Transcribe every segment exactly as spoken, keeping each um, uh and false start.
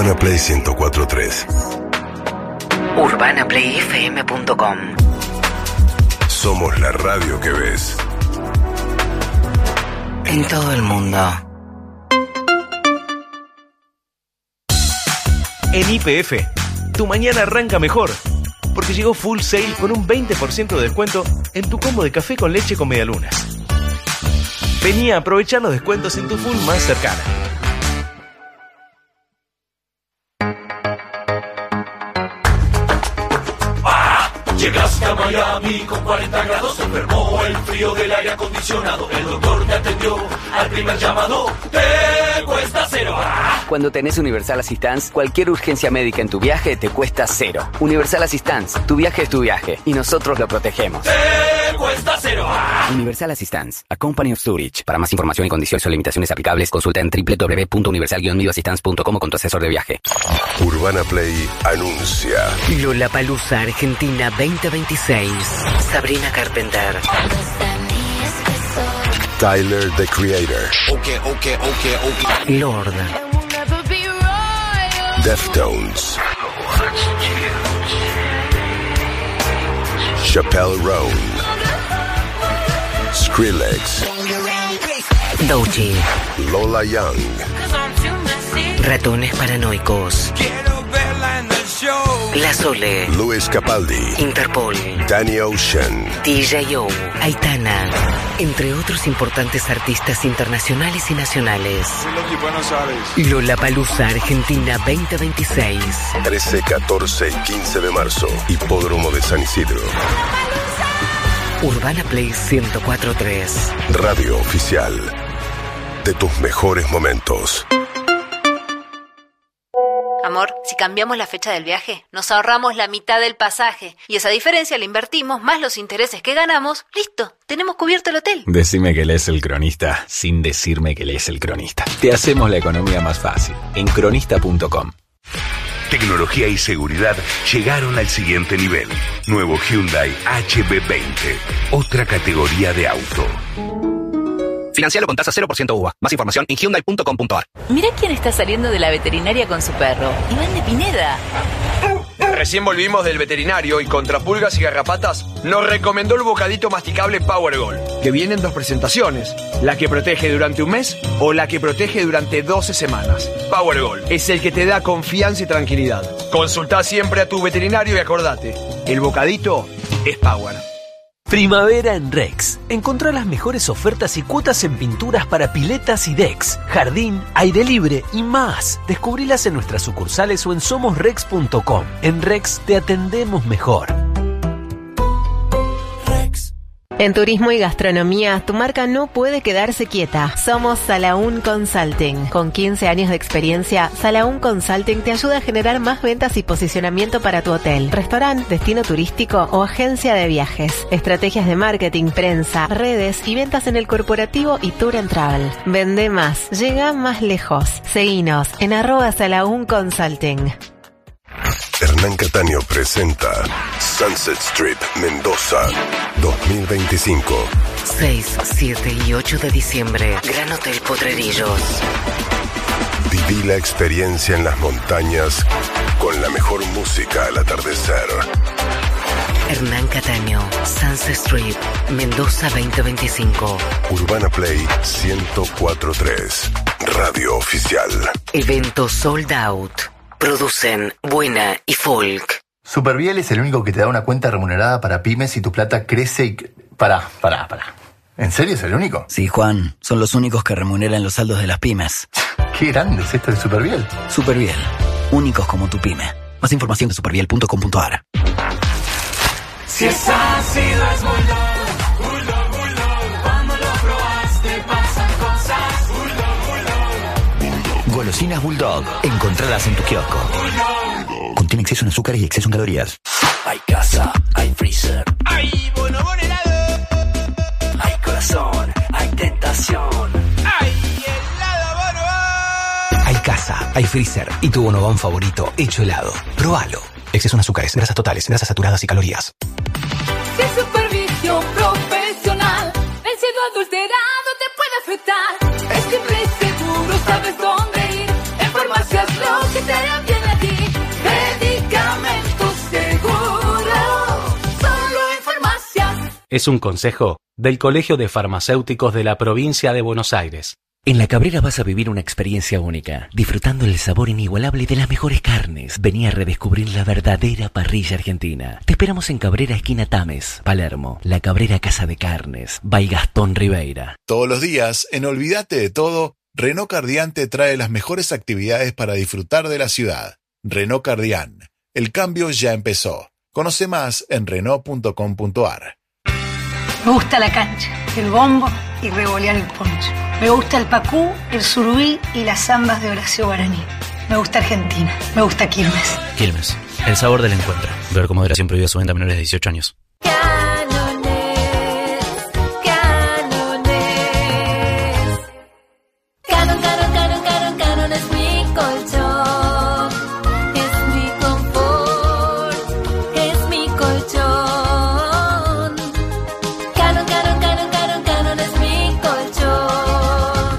Urbana Play ciento cuatro punto tres. urbana play f m punto com. Somos la radio que ves en todo el mundo. En Y P F, tu mañana arranca mejor, porque llegó Full Sail con un veinte por ciento de descuento en tu combo de café con leche con medialunas. Vení a aprovechar los descuentos en tu Full más cercana. Llegaste a Miami con cuarenta grados, se enfermó el frío del aire acondicionado. El doctor te atendió al primer llamado, te cuesta cero. ¡Ah! Cuando tenés Universal Assistance, cualquier urgencia médica en tu viaje te cuesta cero. Universal Assistance, tu viaje es tu viaje y nosotros lo protegemos. Te cuesta cero. ¡Ah! Universal Assistance, a company of Zurich. Para más información y condiciones o limitaciones aplicables, consulta en doble u doble u doble u punto universal guion medio assistance punto com o con tu asesor de viaje. Urbana Play anuncia Lollapalooza Argentina veinte veintiséis. Sabrina Carpenter. Tyler, the Creator. Okay, okay, okay, okay. Lord. Deftones. Chappelle Roan. Skrillex. Doechii. Lola Young. Ratones Paranoicos. La Sole. Luis Capaldi. Interpol. Danny Ocean. D J O. Aitana. Entre otros importantes artistas internacionales y nacionales. Lollapalooza Argentina veinte veintiséis. trece, catorce y quince de marzo. Hipódromo de San Isidro. Urbana Play ciento cuatro punto tres. Radio oficial de tus mejores momentos. Amor, si cambiamos la fecha del viaje, nos ahorramos la mitad del pasaje. Y esa diferencia la invertimos, más los intereses que ganamos. ¡Listo! Tenemos cubierto el hotel. Decime que lees El Cronista sin decirme que lees El Cronista. Te hacemos la economía más fácil en cronista punto com. Tecnología y seguridad llegaron al siguiente nivel. Nuevo Hyundai H B veinte. Otra categoría de auto. Financialo con tasa cero por ciento U V A. Más información en hyundai punto com punto a r. Mirá quién está saliendo de la veterinaria con su perro. Iván de Pineda. Recién volvimos del veterinario y contra pulgas y garrapatas nos recomendó el bocadito masticable Power Gold, que viene en dos presentaciones, la que protege durante un mes o la que protege durante doce semanas. Power Gold es el que te da confianza y tranquilidad. Consultá siempre a tu veterinario y acordate, el bocadito es Power. Primavera en Rex. Encontrá las mejores ofertas y cuotas en pinturas para piletas y decks, jardín, aire libre y más. Descubrilas en nuestras sucursales o en somos rex punto com. En Rex te atendemos mejor. En turismo y gastronomía, tu marca no puede quedarse quieta. Somos Salaún Consulting. Con quince años de experiencia, Salaún Consulting te ayuda a generar más ventas y posicionamiento para tu hotel, restaurante, destino turístico o agencia de viajes. Estrategias de marketing, prensa, redes y ventas en el corporativo y tour and travel. Vende más, llega más lejos. Seguinos en arroba Salaún Consulting. Hernán Cataño presenta Sunset Strip Mendoza dos mil veinticinco. seis, siete y ocho de diciembre. Gran Hotel Potrerillos. Viví la experiencia en las montañas con la mejor música al atardecer. Hernán Cataño, Sunset Strip, Mendoza veinte veinticinco. Urbana Play ciento cuatro punto tres. Radio oficial. Evento sold out. Producen Buena y Folk. Superviel es el único que te da una cuenta remunerada para pymes y tu plata crece y... Pará, pará, pará. ¿En serio es el único? Sí, Juan. Son los únicos que remuneran los saldos de las pymes. Qué grande es esto de Superviel. Superviel. Únicos como tu pyme. Más información de superviel punto com punto a r. Si es ácido es Bulldog. Bulldog, Bulldog. Cuando lo probaste pasan cosas. Bulldog, Bulldog. Golosinas Bulldog. Encontralas en tu kiosco. Bulldog. Contiene exceso en azúcares y exceso en calorías. Hay casa, hay freezer. Hay bonobón helado. Hay corazón, hay tentación. Hay helado bonobón. Hay casa, hay freezer y tu bonobón favorito hecho helado. Próbalo. Exceso en azúcares, grasas totales, grasas saturadas y calorías. Si supervisión profesional, el cielo adulterado te puede afectar. Es que Play Seguro sabes dónde ir. En farmacias lo que te hará Es un consejo del Colegio de Farmacéuticos de la Provincia de Buenos Aires. En La Cabrera vas a vivir una experiencia única, disfrutando el sabor inigualable de las mejores carnes. Vení a redescubrir la verdadera parrilla argentina. Te esperamos en Cabrera, esquina Tames, Palermo. La Cabrera Casa de Carnes, by Gastón Ribeira. Todos los días, en Olvídate de Todo, Renault Cardián te trae las mejores actividades para disfrutar de la ciudad. Renault Cardián, el cambio ya empezó. Conoce más en renault punto com punto a r. Me gusta la cancha, el bombo y revolear el poncho. Me gusta el pacú, el surubí y las zambas de Horacio Guaraní. Me gusta Argentina. Me gusta Quilmes. Quilmes, el sabor del encuentro. Ver con moderación prohibida su venta a menores de dieciocho años. Canon, Canon, Canon, Canon, Canon es mi colchón, es mi confort, es mi colchón. Canon, Canon, Canon, Canon, Canon es mi colchón.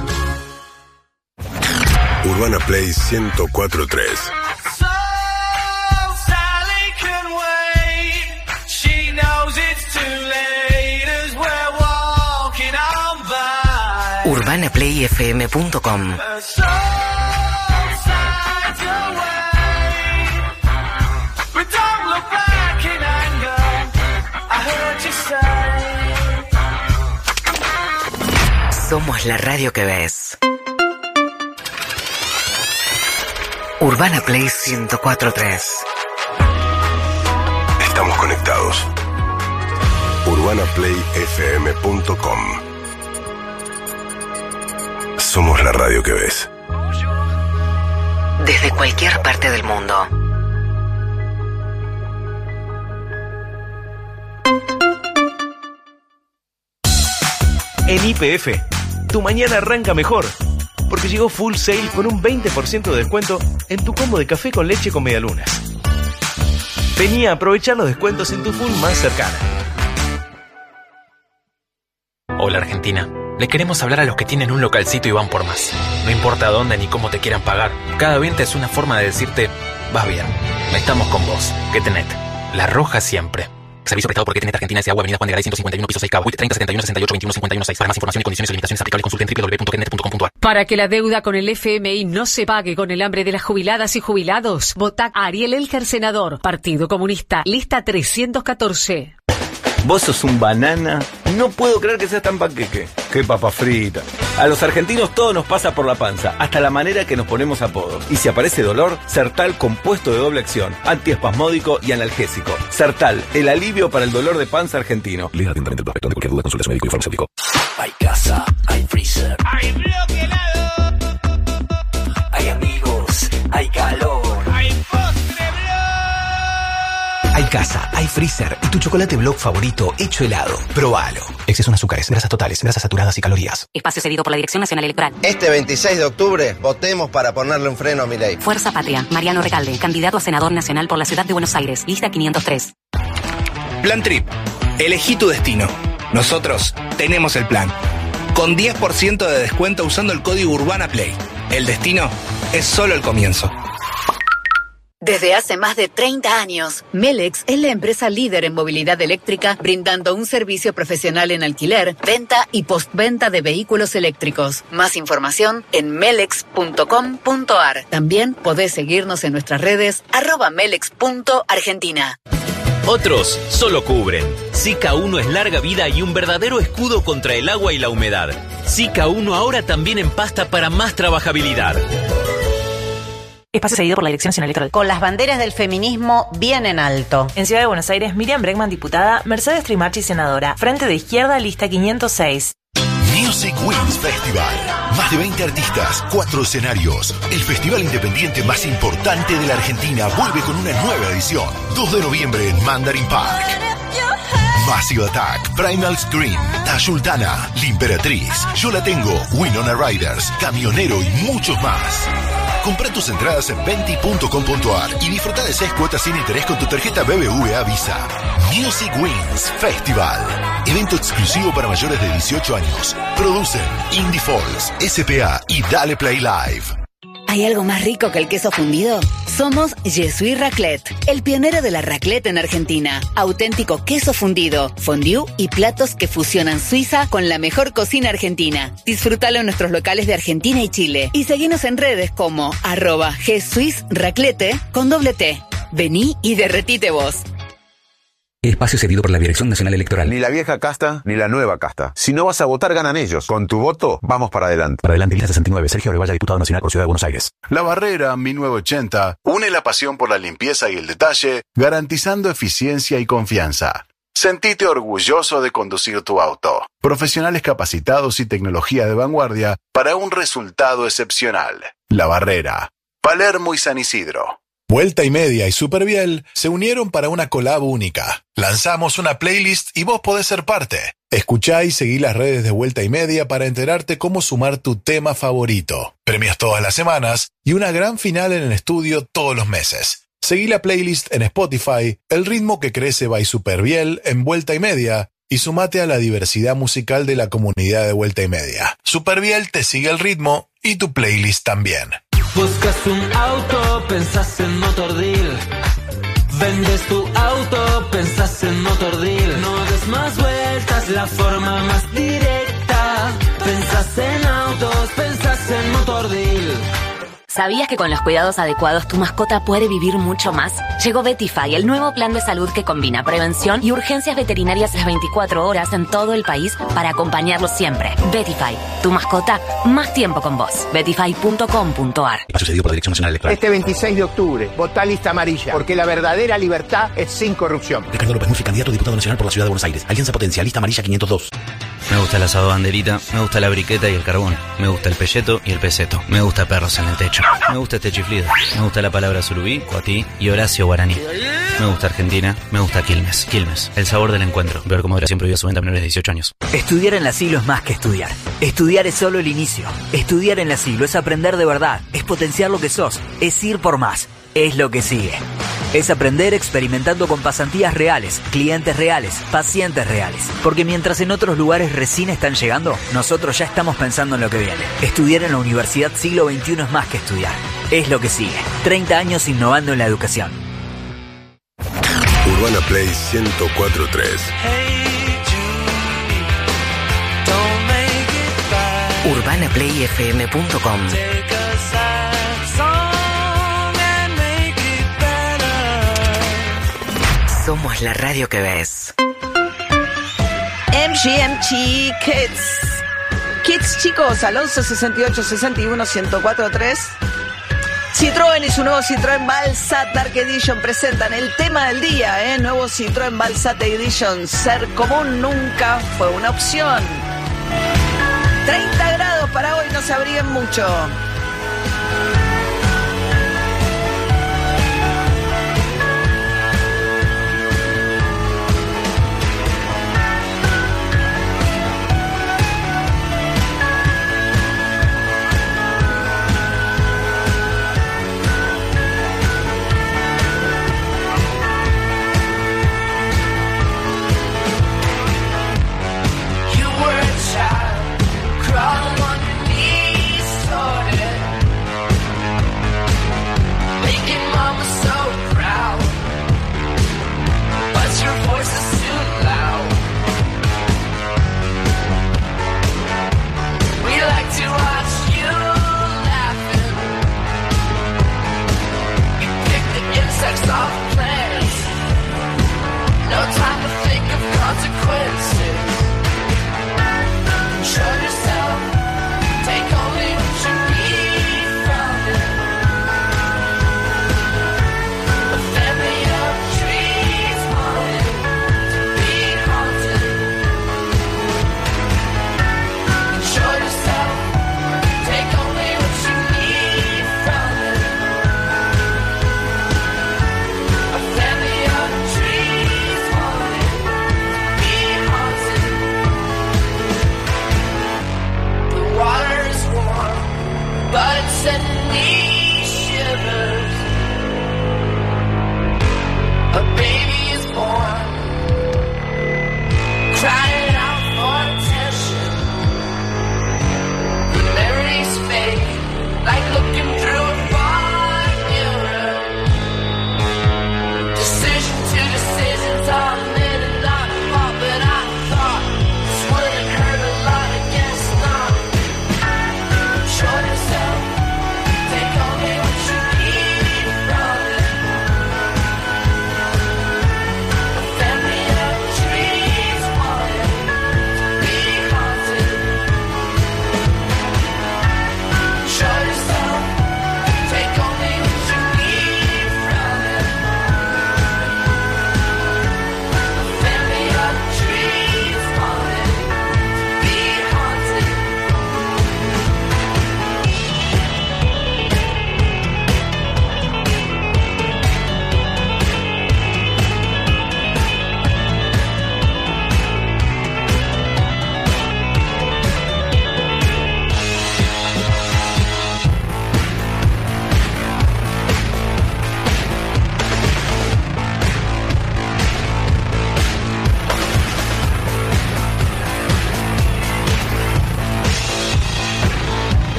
Urbana Play ciento cuatro punto tres. urbana play f m punto com. Somos la radio que ves. Urbana Play ciento cuatro punto tres. Estamos conectados. urbana play f m punto com. Somos la radio que ves. Desde cualquier parte del mundo. En Y P F, tu mañana arranca mejor, porque llegó Full Sale con un veinte por ciento de descuento en tu combo de café con leche con medialunas. Vení a aprovechar los descuentos en tu Full más cercana. Hola Argentina, le queremos hablar a los que tienen un localcito y van por más. No importa dónde ni cómo te quieran pagar, cada venta es una forma de decirte, vas bien, estamos con vos, que tenés. La Roja siempre. Servicio prestado por Que Tenés Argentina S A, Avenida Juan de Garay ciento cincuenta y uno, piso seis, Cabo. W I T treinta setenta y uno sesenta y ocho veintiuno cincuenta y uno seis. Para más información y condiciones y limitaciones aplicables consulte en doble u doble u doble u punto kenet punto com punto a r. Para que la deuda con el F M I no se pague con el hambre de las jubiladas y jubilados, vota Ariel Elger, senador. Partido Comunista, lista trescientos catorce. Vos sos un banana. No puedo creer que seas tan panqueque. Qué papa frita. A los argentinos todo nos pasa por la panza, hasta la manera que nos ponemos apodos. Y si aparece dolor, Sertal compuesto de doble acción, antiespasmódico y analgésico. Sertal, el alivio para el dolor de panza argentino. Lea atentamente el prospecto. Ante cualquier duda, consulte a su médico y farmacéutico. Hay casa, hay freezer. Hay bloque helado. Hay amigos, hay calor. Hay postre blog. Hay casa, hay freezer y tu chocolate blog favorito hecho helado. Probalo. Exceso en azúcares, grasas totales, grasas saturadas y calorías. Espacio cedido por la Dirección Nacional Electoral. Este veintiséis de octubre, votemos para ponerle un freno a Milei. Fuerza Patria, Mariano Recalde, candidato a senador nacional por la Ciudad de Buenos Aires, lista quinientos tres. Plan Trip. Elegí tu destino. Nosotros tenemos el plan. Con diez por ciento de descuento usando el código Urbana Play. El destino es solo el comienzo. Desde hace más de treinta años, Melex es la empresa líder en movilidad eléctrica, brindando un servicio profesional en alquiler, venta y postventa de vehículos eléctricos. Más información en melex punto com punto a r. También podés seguirnos en nuestras redes arroba melex punto argentina. Otros solo cubren. Zika uno es larga vida y un verdadero escudo contra el agua y la humedad. Zika uno ahora también en pasta para más trabajabilidad. Espacio cedido por la Dirección Nacional Electoral. Con las banderas del feminismo bien en alto. En Ciudad de Buenos Aires, Miriam Bregman, diputada, Mercedes Trimarchi, senadora. Frente de Izquierda, lista quinientos seis. Music Wings Festival. Más de veinte artistas, cuatro escenarios. El festival independiente más importante de la Argentina vuelve con una nueva edición. dos de noviembre en Mandarin Park. Massive Attack, Primal Scream, Tayultana, La Imperatriz, Yo La Tengo, Winona Riders, Camionero y muchos más. Compra tus entradas en venti punto com punto a r y disfruta de seis cuotas sin interés con tu tarjeta B B V A Visa. Music Wings Festival. Evento exclusivo para mayores de dieciocho años. Producen Indie Falls, S P A y Dale Play Live. ¿Hay algo más rico que el queso fundido? Somos Jesús Raclette, el pionero de la raclette en Argentina. Auténtico queso fundido, fondue y platos que fusionan Suiza con la mejor cocina argentina. Disfrútalo en nuestros locales de Argentina y Chile. Y seguinos en redes como arroba Jesús Raclette con doble T. Vení y derretite vos. Espacio cedido por la Dirección Nacional Electoral. Ni la vieja casta, ni la nueva casta. Si no vas a votar, ganan ellos. Con tu voto, vamos para adelante. Para adelante, lista sesenta y nueve, Sergio Arevalla, diputado nacional por Ciudad de Buenos Aires. La Barrera mil novecientos ochenta une la pasión por la limpieza y el detalle, garantizando eficiencia y confianza. Sentite orgulloso de conducir tu auto. Profesionales capacitados y tecnología de vanguardia para un resultado excepcional. La Barrera, Palermo y San Isidro. Vuelta y Media y Superviel se unieron para una collab única. Lanzamos una playlist y vos podés ser parte. Escuchá y seguí las redes de Vuelta y Media para enterarte cómo sumar tu tema favorito. Premios todas las semanas y una gran final en el estudio todos los meses. Seguí la playlist en Spotify, El ritmo que crece by Superviel en Vuelta y Media y sumate a la diversidad musical de la comunidad de Vuelta y Media. Superviel te sigue el ritmo y tu playlist también. Buscas un auto, pensás en Motordeal. Vendes tu auto, pensás en Motordeal. No des más vueltas, la forma más directa. Pensás en autos, pensás en Motordeal. ¿Sabías que con los cuidados adecuados tu mascota puede vivir mucho más? Llegó Vetify, el nuevo plan de salud que combina prevención y urgencias veterinarias las veinticuatro horas en todo el país para acompañarlos siempre. Vetify, tu mascota, más tiempo con vos. vetify punto com punto ar. Ha sucedido por la Dirección Nacional Electoral. Este veintiséis de octubre, votá lista amarilla, porque la verdadera libertad es sin corrupción. Ricardo López Murphy, candidato a diputado nacional por la Ciudad de Buenos Aires. Alianza Potencia, lista amarilla quinientos dos. Me gusta el asado banderita, me gusta la briqueta y el carbón, me gusta el pelleto y el peseto, me gusta perros en el techo, me gusta este chiflido, me gusta la palabra surubí, cuatí y Horacio Guaraní. Me gusta Argentina, me gusta Quilmes. Quilmes, el sabor del encuentro. Ver cómo moderación prohibida su venta a menores de dieciocho años. Estudiar en la Siglo es más que estudiar. Estudiar es solo el inicio. Estudiar en la Siglo es aprender de verdad, es potenciar lo que sos, es ir por más, es lo que sigue. Es aprender experimentando con pasantías reales, clientes reales, pacientes reales. Porque mientras en otros lugares recién están llegando, nosotros ya estamos pensando en lo que viene. Estudiar en la Universidad Siglo veintiuno es más que estudiar. Es lo que sigue. treinta años innovando en la educación. Urbana Play ciento cuatro punto tres. urbana play f m punto com. Somos la radio que ves. M G M T Kids. Kids, chicos, al once sesenta y ocho sesenta y uno ciento cuatro punto tres. Citroën y su nuevo Citroën Balsat Dark Edition presentan el tema del día, ¿eh? Nuevo Citroën Balsat Edition. Ser común nunca fue una opción. treinta grados para hoy, no se abriguen mucho. Crawling on your knees, sorted.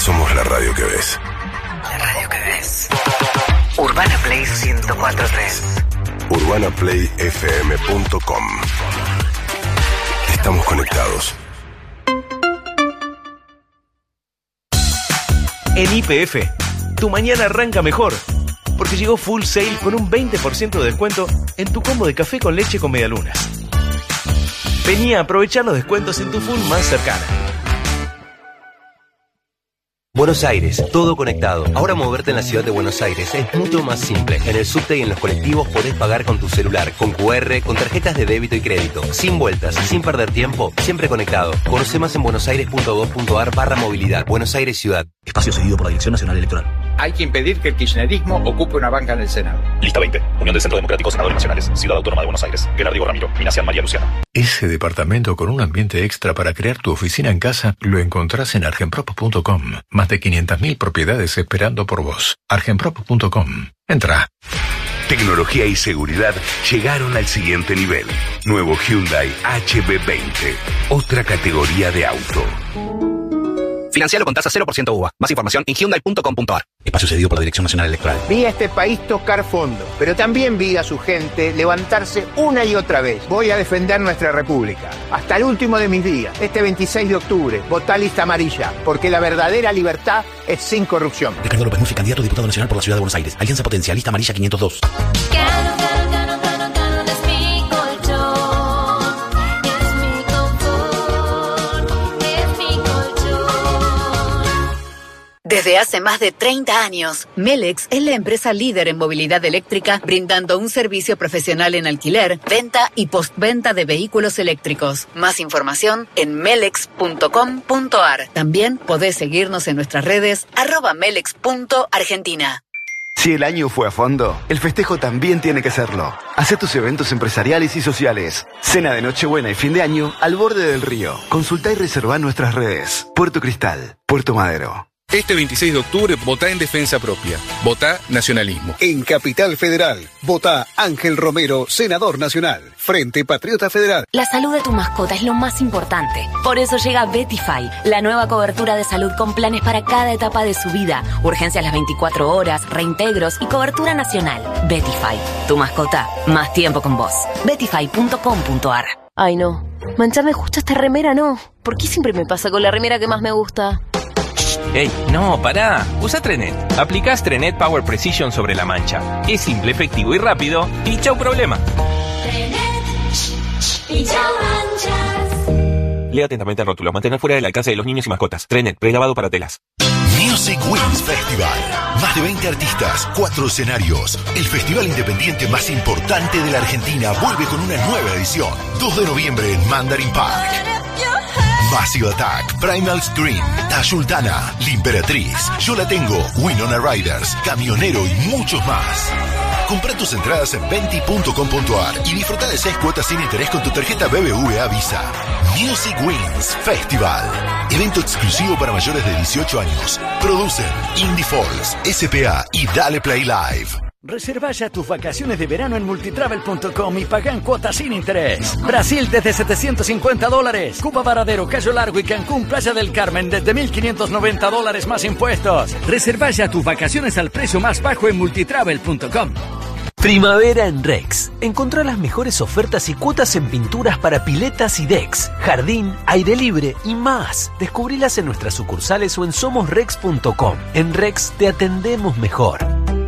Somos la radio que ves. La radio que ves. Urbana Play ciento cuatro punto tres. urbana play f m punto com. Estamos conectados. En Y P F, tu mañana arranca mejor, porque llegó Full Sale con un veinte por ciento de descuento en tu combo de café con leche con medialunas. Vení a aprovechar los descuentos en tu Full más cercana. Buenos Aires, todo conectado. Ahora moverte en la ciudad de Buenos Aires es mucho más simple. En el subte y en los colectivos podés pagar con tu celular, con cu erre, con tarjetas de débito y crédito. Sin vueltas, sin perder tiempo, siempre conectado. Conoce más en buenosaires punto gov punto ar barra movilidad. Buenos Aires Ciudad. Espacio cedido por la Dirección Nacional Electoral. Hay que impedir que el kirchnerismo ocupe una banca en el Senado. Lista veinte. Unión de Centro Democrático Senadores Nacionales. Ciudad Autónoma de Buenos Aires. Gerardo Ramiro. Minacian María Luciana. Ese departamento con un ambiente extra para crear tu oficina en casa lo encontrás en argenprop punto com. Más de quinientas mil propiedades esperando por vos. argenprop punto com. Entra. Tecnología y seguridad llegaron al siguiente nivel. Nuevo Hyundai H B veinte. Otra categoría de auto. Financialo con tasa cero por ciento U V A. Más información en hyundai punto com punto ar. Espacio cedido por la Dirección Nacional Electoral. Vi a este país tocar fondo, pero también vi a su gente levantarse una y otra vez. Voy a defender nuestra república, hasta el último de mis días. Este veintiséis de octubre, votá lista amarilla, porque la verdadera libertad es sin corrupción. Ricardo López Murphy, candidato a diputado nacional por la Ciudad de Buenos Aires. Alianza Potencial, lista amarilla quinientos dos. Desde hace más de treinta años, Melex es la empresa líder en movilidad eléctrica, brindando un servicio profesional en alquiler, venta y postventa de vehículos eléctricos. Más información en melex punto com punto ar. También podés seguirnos en nuestras redes arroba melex punto argentina. Si el año fue a fondo, el festejo también tiene que serlo. Hacé tus eventos empresariales y sociales. Cena de Nochebuena y fin de año al borde del río. Consultá y reservá nuestras redes. Puerto Cristal, Puerto Madero. Este veintiséis de octubre, votá en defensa propia. Votá nacionalismo. En Capital Federal, votá Ángel Romero, senador nacional. Frente Patriota Federal. La salud de tu mascota es lo más importante. Por eso llega Betify, la nueva cobertura de salud con planes para cada etapa de su vida. Urgencias las veinticuatro horas, reintegros y cobertura nacional. Betify, tu mascota, más tiempo con vos. betify punto com punto ar. Ay no, mancharme justo esta remera no. ¿Por qué siempre me pasa con la remera que más me gusta? ¡Ey! ¡No, pará! Usa Trenet. Aplicás Trenet Power Precision sobre la mancha. Es simple, efectivo y rápido. Y chau problema. Trenet. Y chau manchas. Lea atentamente el rótulo. Mantener fuera del alcance de los niños y mascotas. Trenet, prelavado para telas. Music Wings Festival. Más de veinte artistas, cuatro escenarios. El festival independiente más importante de la Argentina vuelve con una nueva edición. dos de noviembre en Mandarin Park. Massive Attack, Primal Scream, Tayultana, La Imperatriz, Yo La Tengo, Winona Riders, Camionero y muchos más. Compra tus entradas en venti punto com punto ar y disfruta de seis cuotas sin interés con tu tarjeta B B V A Visa. Music Wings Festival. Evento exclusivo para mayores de dieciocho años. Producen Indie Falls, S P A y Dale Play Live. Reserva ya tus vacaciones de verano en multitravel punto com y paga en cuotas sin interés. Brasil desde setecientos cincuenta dólares. Cuba Varadero, Cayo Largo y Cancún, Playa del Carmen desde mil quinientos noventa dólares más impuestos. Reserva ya tus vacaciones al precio más bajo en multitravel punto com. Primavera en Rex. Encontrá las mejores ofertas y cuotas en pinturas para piletas y decks, jardín, aire libre y más. Descubrilas en nuestras sucursales o en somos rex punto com. En Rex te atendemos mejor.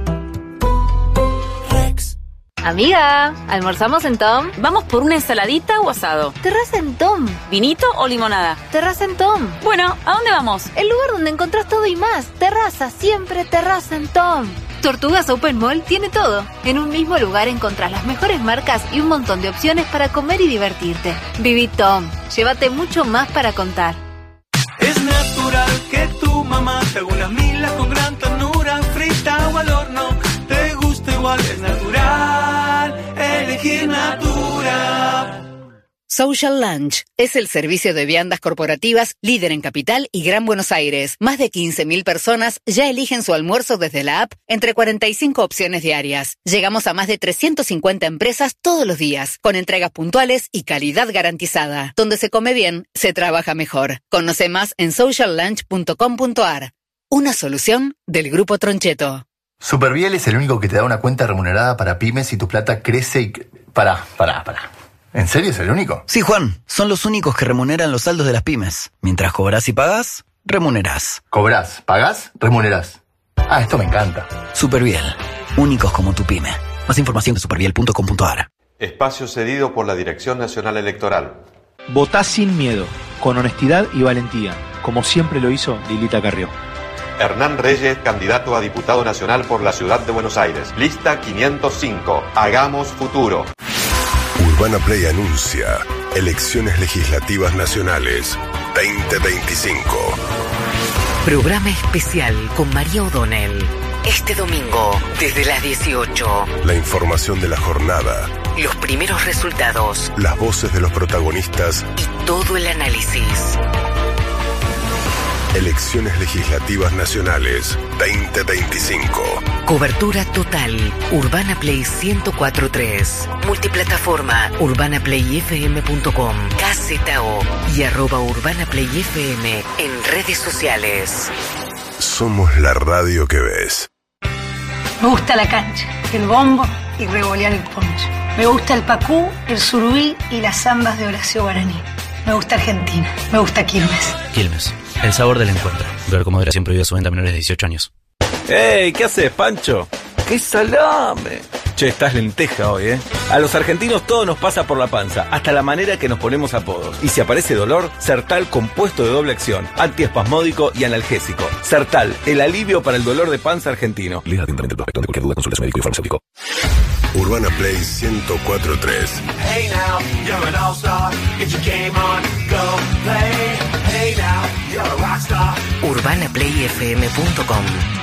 Amiga, ¿almorzamos en Tom? ¿Vamos por una ensaladita o asado? Terraza en Tom. ¿Vinito o limonada? Terraza en Tom. Bueno, ¿a dónde vamos? El lugar donde encontrás todo y más. Terraza, siempre terraza en Tom. Tortugas Open Mall tiene todo. En un mismo lugar encontrás las mejores marcas y un montón de opciones para comer y divertirte. Viví Tom. Llévate mucho más para contar. Es natural que tu mamá te haga unas milas con gran ternura, frita o al horno. Te gusta igual, es natural, elegir Natura. Social Lunch es el servicio de viandas corporativas líder en Capital y Gran Buenos Aires. Más de quince mil personas ya eligen su almuerzo desde la app entre cuarenta y cinco opciones diarias. Llegamos a más de trescientas cincuenta empresas todos los días, con entregas puntuales y calidad garantizada. Donde se come bien, se trabaja mejor. Conoce más en social lunch punto com punto ar. una solución del Grupo Troncheto. Superviel es el único que te da una cuenta remunerada para pymes y tu plata crece y... Pará, pará, pará. ¿En serio es el único? Sí, Juan. Son los únicos que remuneran los saldos de las pymes. Mientras cobrás y pagás, remunerás. Cobrás, pagás, remunerás. Ah, esto me encanta. Superviel. Únicos como tu pyme. Más información en superviel punto com punto a r. Espacio cedido por la Dirección Nacional Electoral. Votá sin miedo, con honestidad y valentía, como siempre lo hizo Lilita Carrió. Hernán Reyes, candidato a diputado nacional por la Ciudad de Buenos Aires. Lista quinientos cinco. Hagamos futuro. Urbana Play anuncia Elecciones Legislativas Nacionales veinte veinticinco. Programa especial con María O'Donnell. Este domingo, desde las dieciocho. La información de la jornada. Los primeros resultados. Las voces de los protagonistas. Y todo el análisis. Elecciones Legislativas Nacionales veinte veinticinco. Cobertura total. Urbana Play ciento cuatro punto tres. Multiplataforma. urbana play f m punto com. K Z O. Y arroba Urbana Play F M en redes sociales. Somos la radio que ves. Me gusta la cancha, el bombo y revolear el poncho. Me gusta el pacú, el surubí y las zambas de Horacio Guaraní. Me gusta Argentina. Me gusta Quilmes. Quilmes. El sabor del encuentro. Ver cómo era siempre vivido su venta a menores de dieciocho años. ¡Ey! ¿Qué haces, Pancho? ¡Qué salame! Che, estás lenteja hoy, ¿eh? A los argentinos todo nos pasa por la panza, hasta la manera que nos ponemos apodos. Y si aparece dolor, Sertal compuesto de doble acción, antiespasmódico y analgésico. Sertal, el alivio para el dolor de panza argentino. Lea atentamente el prospecto. De cualquier duda, consulte a su médico y farmacéutico. Urbana Play ciento cuatro punto tres. Hey now, you're an all-star. Get your game on, go play. Hey now, you're a rockstar. urbana play f m punto com.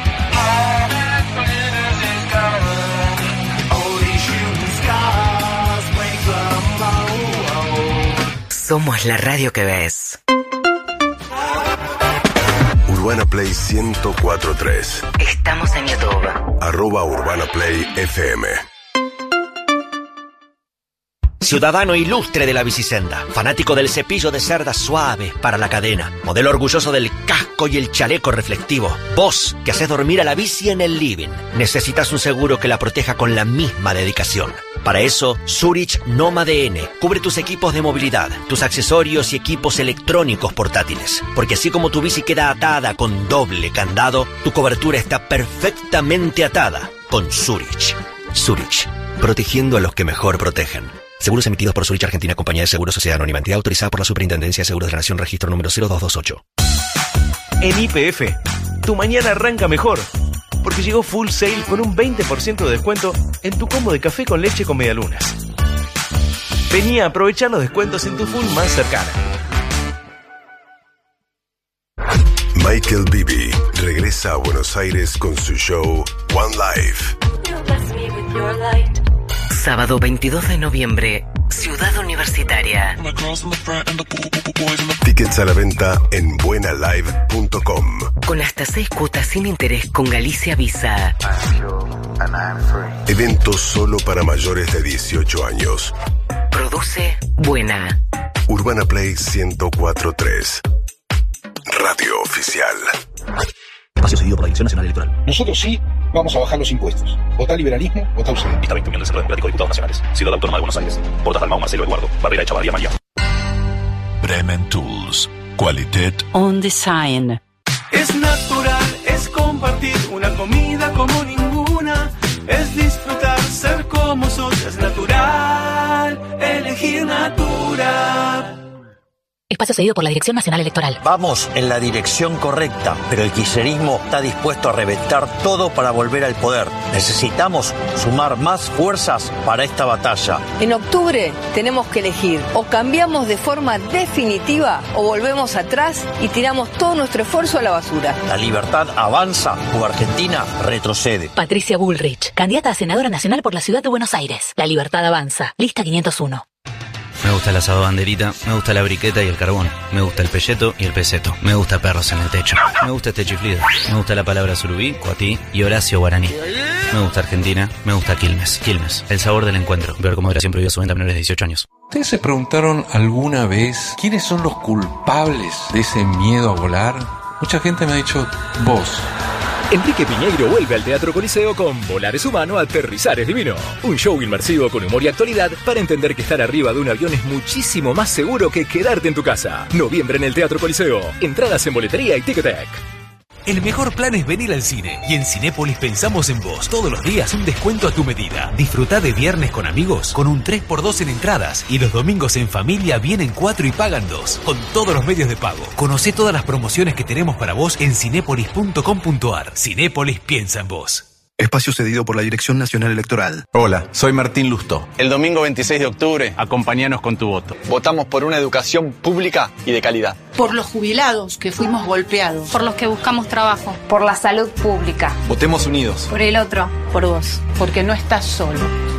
Somos la radio que ves. Urbana Play ciento cuatro punto tres. Estamos en YouTube. Arroba Urbana Play F M. Ciudadano ilustre de la bicisenda, fanático del cepillo de cerdas suaves para la cadena, modelo orgulloso del casco y el chaleco reflectivo. Vos, que haces dormir a la bici en el living, necesitas un seguro que la proteja con la misma dedicación. Para eso, Zurich Noma D N cubre tus equipos de movilidad, tus accesorios y equipos electrónicos portátiles. Porque así como tu bici queda atada con doble candado, tu cobertura está perfectamente atada con Zurich. Zurich, protegiendo a los que mejor protegen. Seguros emitidos por Zurich Argentina, Compañía de Seguros, Sociedad Anónima, entidad autorizada por la Superintendencia de Seguros de la Nación, registro número cero dos dos ocho. En Y P F, tu mañana arranca mejor, porque llegó Full Sail con un veinte por ciento de descuento en tu combo de café con leche con medialunas. Vení a aprovechar los descuentos en tu Full más cercana. Michael Bibi regresa a Buenos Aires con su show One Life. Sábado veintidós de noviembre, Ciudad Universitaria. Tickets a la venta en buena live punto com. Con hasta seis cuotas sin interés con Galicia Visa. Evento solo para mayores de dieciocho años. Produce Buena. Urbana Play ciento cuatro punto tres. Radio oficial. Espacio cedido por la Dirección Nacional Electoral. Nosotros sí vamos a bajar los impuestos. Votá liberalismo, votá U C D. Lista veinte Unión del Centro Democrático de Diputados Nacionales. Ciudad Autónoma de Buenos Aires. Portas Dalmau, Marcelo, Eduardo. Barrera, Echavarría, María. Bremen Tools. Qualitat On Design. Es natural, es compartir una comida como ninguna. Es disfrutar, ser como sos. Es natural, elegir Natura. Espacio cedido por la Dirección Nacional Electoral. Vamos en la dirección correcta, pero el kirchnerismo está dispuesto a reventar todo para volver al poder. Necesitamos sumar más fuerzas para esta batalla. En octubre tenemos que elegir: o cambiamos de forma definitiva o volvemos atrás y tiramos todo nuestro esfuerzo a la basura. La libertad avanza o Argentina retrocede. Patricia Bullrich, candidata a senadora nacional por la Ciudad de Buenos Aires. La libertad avanza. Lista quinientos uno. Me gusta el asado banderita, me gusta la briqueta y el carbón, me gusta el pelleto y el peseto, me gusta perros en el techo, me gusta este chiflido, me gusta la palabra surubí, cuatí y Horacio Guaraní. Me gusta Argentina, me gusta Quilmes. Quilmes, el sabor del encuentro. Ver cómo era siempre vivido su venta a menores de dieciocho años. ¿Ustedes se preguntaron alguna vez quiénes son los culpables de ese miedo a volar? Mucha gente me ha dicho vos. Enrique Piñeiro vuelve al Teatro Coliseo con Volar es humano, aterrizar es divino. Un show inmersivo con humor y actualidad para entender que estar arriba de un avión es muchísimo más seguro que quedarte en tu casa. Noviembre en el Teatro Coliseo. Entradas en boletería y Ticketek. El mejor plan es venir al cine. Y en Cinépolis pensamos en vos. Todos los días un descuento a tu medida. Disfrutá de viernes con amigos con un tres por dos en entradas. Y los domingos en familia vienen cuatro y pagan dos. Con todos los medios de pago. Conocé todas las promociones que tenemos para vos en cinépolis punto com punto ar. Cinépolis piensa en vos. Espacio cedido por la Dirección Nacional Electoral. Hola, soy Martín Lustó. El domingo veintiséis de octubre, Acompáñanos con tu voto. votamos por una educación pública y de calidad. Por los jubilados que fuimos golpeados. Por los que buscamos trabajo. Por la salud pública. Votemos unidos. Por el otro. Por vos. Porque no estás solo.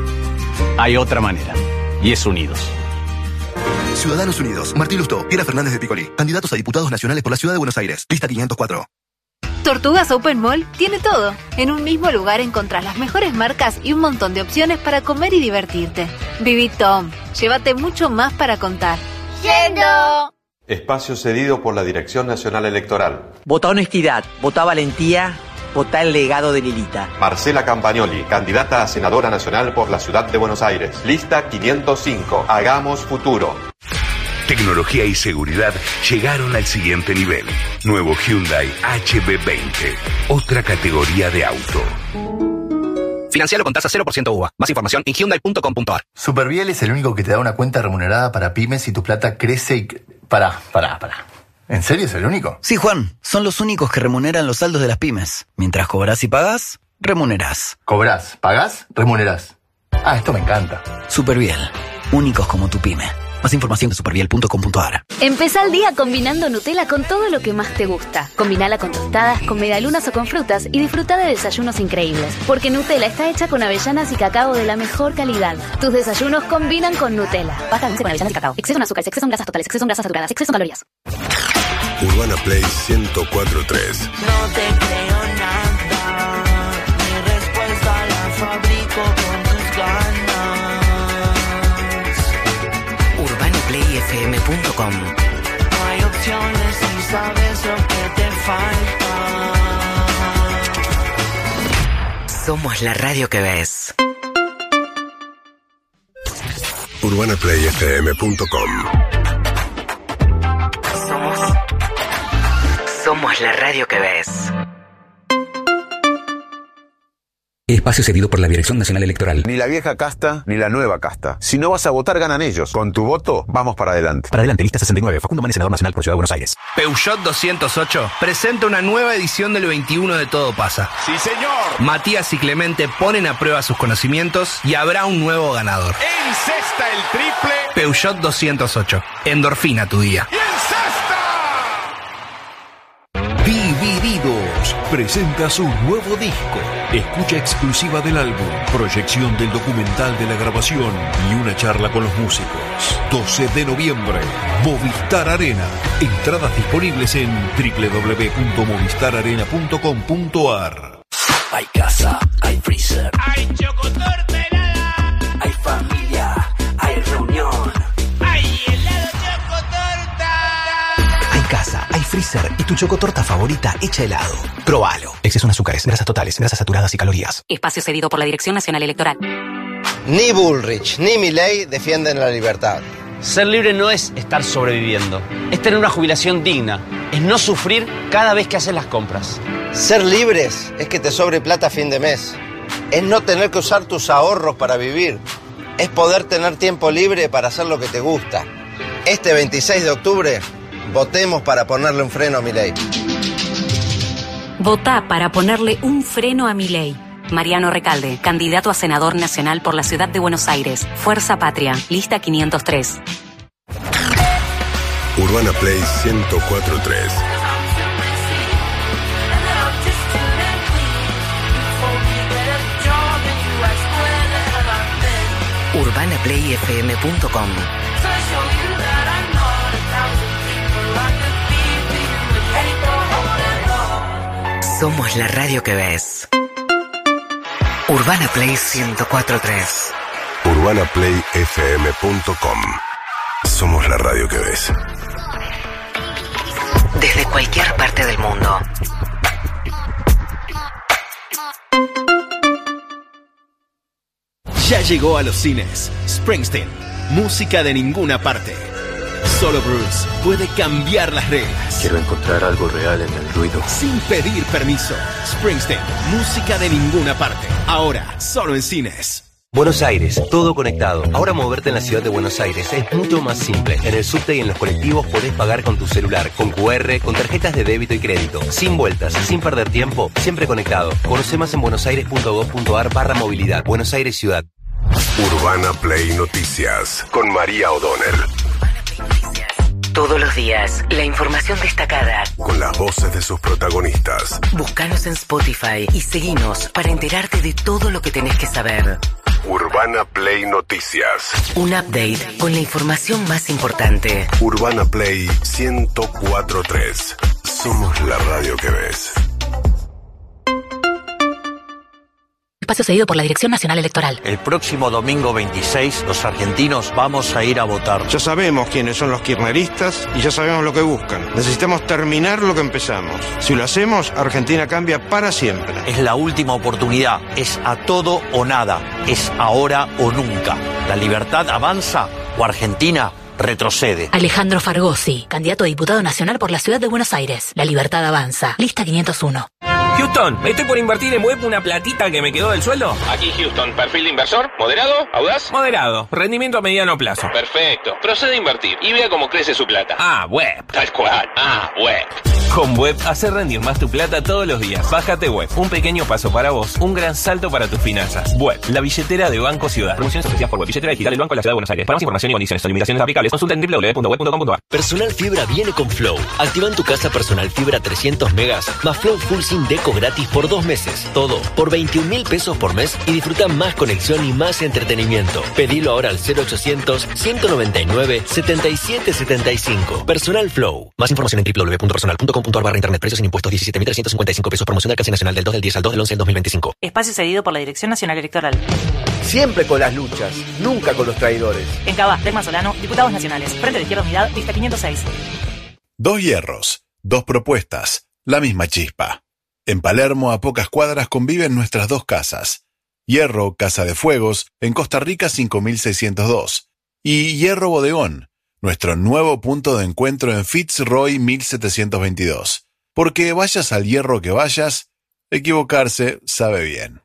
Hay otra manera, y es unidos. Ciudadanos Unidos. Martín Lustó, Piera Fernández de Piccoli. Candidatos a diputados nacionales por la Ciudad de Buenos Aires. Lista quinientos cuatro. Tortugas Open Mall tiene todo. En un mismo lugar encontrás las mejores marcas y un montón de opciones para comer y divertirte. Viví Tom. Llévate mucho más para contar. ¡Yendo! Espacio cedido por la Dirección Nacional Electoral. Vota honestidad, vota valentía, vota el legado de Lilita. Marcela Campagnoli, candidata a senadora nacional por la Ciudad de Buenos Aires. Lista quinientos cinco. Hagamos futuro. Tecnología y seguridad llegaron al siguiente nivel. Nuevo Hyundai H B veinte. Otra categoría de auto. Financialo con tasa cero por ciento U V A. Más información en hyundai punto com punto ar. Superviel es el único que te da una cuenta remunerada para pymes y tu plata crece y... Pará, pará, pará. ¿En serio es el único? Sí, Juan. Son los únicos que remuneran los saldos de las pymes. Mientras cobras y pagás, remunerás. ¿Cobrás, pagás, remunerás? Ah, esto me encanta. Superviel. Únicos como tu pyme. Más información de superviel punto com punto ar. Empezá el día combinando Nutella con todo lo que más te gusta. Combinala con tostadas, con medialunas o con frutas y disfruta de desayunos increíbles. Porque Nutella está hecha con avellanas y cacao de la mejor calidad. Tus desayunos combinan con Nutella. Pasta dulce con avellanas y cacao. Exceso en azúcares, exceso en grasas totales, exceso en grasas saturadas, exceso en calorías. Urbana Play ciento cuatro punto tres. No te creo nada. Mi respuesta la fabrico con tus ganas. urban play f m punto com. No hay opciones y sabes lo que te falta. Somos la radio que ves. urbana play f m punto com. Somos. Somos la radio que ves. Espacio cedido por la Dirección Nacional Electoral. Ni la vieja casta, ni la nueva casta. Si no vas a votar, ganan ellos. Con tu voto, vamos para adelante. Para adelante, lista sesenta y nueve. Facundo Manes, senador nacional por Ciudad de Buenos Aires. Peugeot doscientos ocho presenta una nueva edición del veintiuno de Todo Pasa. ¡Sí, señor! Matías y Clemente ponen a prueba sus conocimientos y habrá un nuevo ganador. ¡Encesta el triple! Peugeot doscientos ocho. Endorfina tu día. Divididos presenta su nuevo disco. Escucha exclusiva del álbum, proyección del documental de la grabación y una charla con los músicos. doce de noviembre, Movistar Arena. Entradas disponibles en doble u doble u doble u punto movistar arena punto com punto ar. Hay casa, hay freezer, Hay chocotorta helada. hay familia, hay reunión. Hay helado chocotorta. Hay casa, hay freezer y tu chocotorta favorita hecha helado. Probalo. Exceso en azúcares, grasas totales, grasas saturadas y calorías. Espacio cedido por la Dirección Nacional Electoral. Ni Bullrich ni Milei defienden la libertad. Ser libre no es estar sobreviviendo, es tener una jubilación digna, es no sufrir cada vez que haces las compras. Ser libres es que te sobre plata a fin de mes. Es no tener que usar tus ahorros para vivir. Es poder tener tiempo libre para hacer lo que te gusta. Este veintiséis de octubre, votemos para ponerle un freno a Milei. Votá para ponerle un freno a Milei. Mariano Recalde, candidato a senador nacional por la Ciudad de Buenos Aires. Fuerza Patria, lista quinientos tres. Urbana Play ciento cuatro punto tres. urbana play f m punto com. Somos la radio que ves. Urbana Play ciento cuatro punto tres. urbana play f m punto com. Somos la radio que ves. Desde cualquier parte del mundo. llegó a los cines Springsteen, música de ninguna parte. Solo Bruce puede cambiar las reglas. Quiero encontrar algo real en el ruido. Sin pedir permiso. Springsteen, música de ninguna parte. Ahora, solo en cines. Buenos Aires, todo conectado. Ahora moverte en la ciudad de Buenos Aires es mucho más simple. En el subte y en los colectivos podés pagar con tu celular, con cu erre, con tarjetas de débito y crédito. Sin vueltas, sin perder tiempo, siempre conectado. Conoce más en buenosaires.gov.ar barra movilidad. Buenos Aires Ciudad. Urbana Play Noticias con María O'Donnell. Todos los días, la información destacada. Con las voces de sus protagonistas. Búscanos en Spotify y seguinos para enterarte de todo lo que tenés que saber. Urbana Play Noticias. Un update con la información más importante. Urbana Play ciento cuatro punto tres. Somos la radio que ves. Espacio cedido por la Dirección Nacional Electoral. El próximo domingo veintiséis, los argentinos vamos a ir a votar. Ya sabemos quiénes son los kirchneristas y ya sabemos lo que buscan. Necesitamos terminar lo que empezamos. Si lo hacemos, Argentina cambia para siempre. Es la última oportunidad. Es a todo o nada. Es ahora o nunca. La libertad avanza o Argentina retrocede. Alejandro Fargosi, candidato a diputado nacional por la Ciudad de Buenos Aires. La libertad avanza. Lista quinientos uno. Houston, estoy por invertir en web una platita que me quedó del sueldo. Aquí Houston, perfil de inversor, moderado, audaz. Moderado, rendimiento a mediano plazo. Perfecto, procede a invertir y vea cómo crece su plata. Ah, web. Tal cual, ah, web. Con web, hacer rendir más tu plata todos los días. Bájate web, un pequeño paso para vos, un gran salto para tus finanzas. Web, la billetera de Banco Ciudad. Promociones ofrecidas por web, billetera digital del Banco de la Ciudad de Buenos Aires. Para más información y condiciones o limitaciones aplicables, consulta en doble u doble u doble u punto web punto com punto a r. Personal Fibra viene con Flow. Activa en tu casa Personal Fibra trescientos megas, más Flow Full SIM Deco gratis por dos meses. Todo por veintiún mil pesos por mes y disfruta más conexión y más entretenimiento. Pedilo ahora al cero ochocientos, ciento noventa y nueve, setenta y siete setenta y cinco. Personal Flow. Más información en doble u doble u doble u punto personal punto com punto a r barra internet. Precios sin impuestos diecisiete mil trescientos cincuenta y cinco pesos. Promoción de alcance nacional del dos del diez al dos del once del dos mil veinticinco. Espacio cedido por la Dirección Nacional Electoral. Siempre con las luchas, nunca con los traidores. En Cava, Telma Solano, Diputados Nacionales. Frente de Izquierda Unidad, lista quinientos seis. Dos hierros, dos propuestas, la misma chispa. En Palermo, a pocas cuadras, conviven nuestras dos casas. Hierro, Casa de Fuegos, en Costa Rica cinco mil seiscientos dos. Y Hierro Bodegón, nuestro nuevo punto de encuentro en Fitzroy mil setecientos veintidós. Porque vayas al hierro que vayas, equivocarse sabe bien.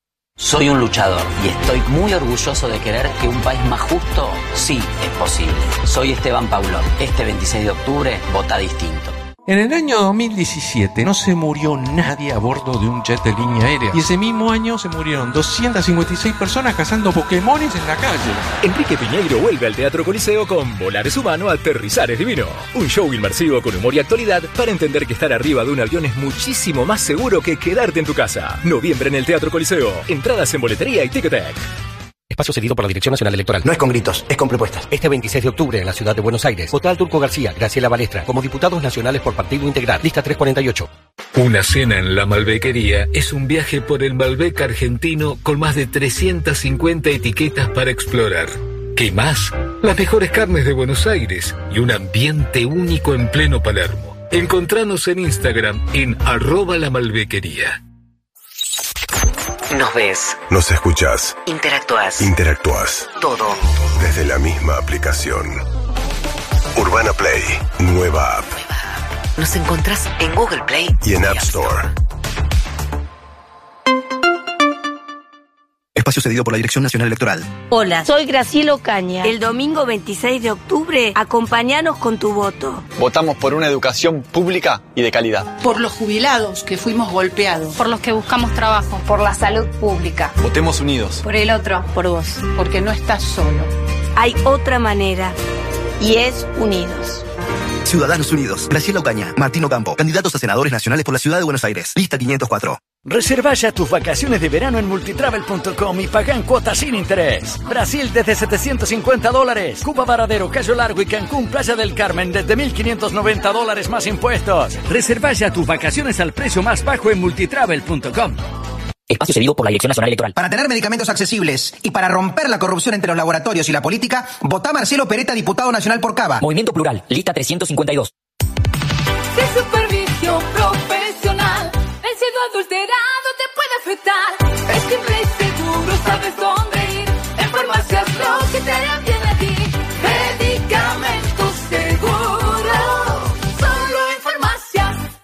Soy un luchador y estoy muy orgulloso de querer que un país más justo sí es posible. Soy Esteban Paulón. Este veintiséis de octubre, vota distinto. En el año dos mil diecisiete no se murió nadie a bordo de un jet de línea aérea. Y ese mismo año se murieron doscientas cincuenta y seis personas cazando pokémones en la calle. Enrique Piñeiro vuelve al Teatro Coliseo con Volar es humano, aterrizar es divino. Un show inmersivo con humor y actualidad para entender que estar arriba de un avión es muchísimo más seguro que quedarte en tu casa. Noviembre en el Teatro Coliseo. Entradas en boletería y Ticketek. Espacio cedido por la Dirección Nacional Electoral. No es con gritos, es con propuestas. Este veintiséis de octubre en la ciudad de Buenos Aires, vota al Turco García, Graciela Balestra, como diputados nacionales por Partido Integral. Lista trescientos cuarenta y ocho. Una cena en la Malbequería es un viaje por el Malbec argentino con más de trescientas cincuenta etiquetas para explorar. ¿Qué más? Las mejores carnes de Buenos Aires y un ambiente único en pleno Palermo. Encontranos en Instagram en arroba la Malbequería. Nos ves. Nos escuchás. Interactúas. Interactúas. Todo. Desde la misma aplicación. Urbana Play. Nueva app. Nos encontrás en Google Play y en App Store. Espacio cedido por la Dirección Nacional Electoral. Hola, soy Graciela Ocaña. El domingo veintiséis de octubre, acompáñanos con tu voto. Votamos por una educación pública y de calidad. Por los jubilados que fuimos golpeados. Por los que buscamos trabajo. Por la salud pública. Votemos unidos. Por el otro. Por vos. Porque no estás solo. Hay otra manera. Y es unidos. Ciudadanos Unidos. Graciela Ocaña, Martín Ocampo, candidatos a senadores nacionales por la Ciudad de Buenos Aires. Lista quinientos cuatro. Reserva ya tus vacaciones de verano en multitravel punto com y paga en cuotas sin interés. Brasil desde setecientos cincuenta dólares. Cuba Varadero, Cayo Largo y Cancún, Playa del Carmen desde mil quinientos noventa dólares más impuestos. Reserva ya tus vacaciones al precio más bajo en multitravel punto com. Espacio cedido por la Dirección Nacional Electoral. Para tener medicamentos accesibles y para romper la corrupción entre los laboratorios y la política, votá Marcelo Peretta, diputado nacional por Cava. Movimiento Plural, lista trescientos cincuenta y dos. De supervisión profesional, el cielo adulterado te puede afectar. Es simple y seguro, sabes dónde ir.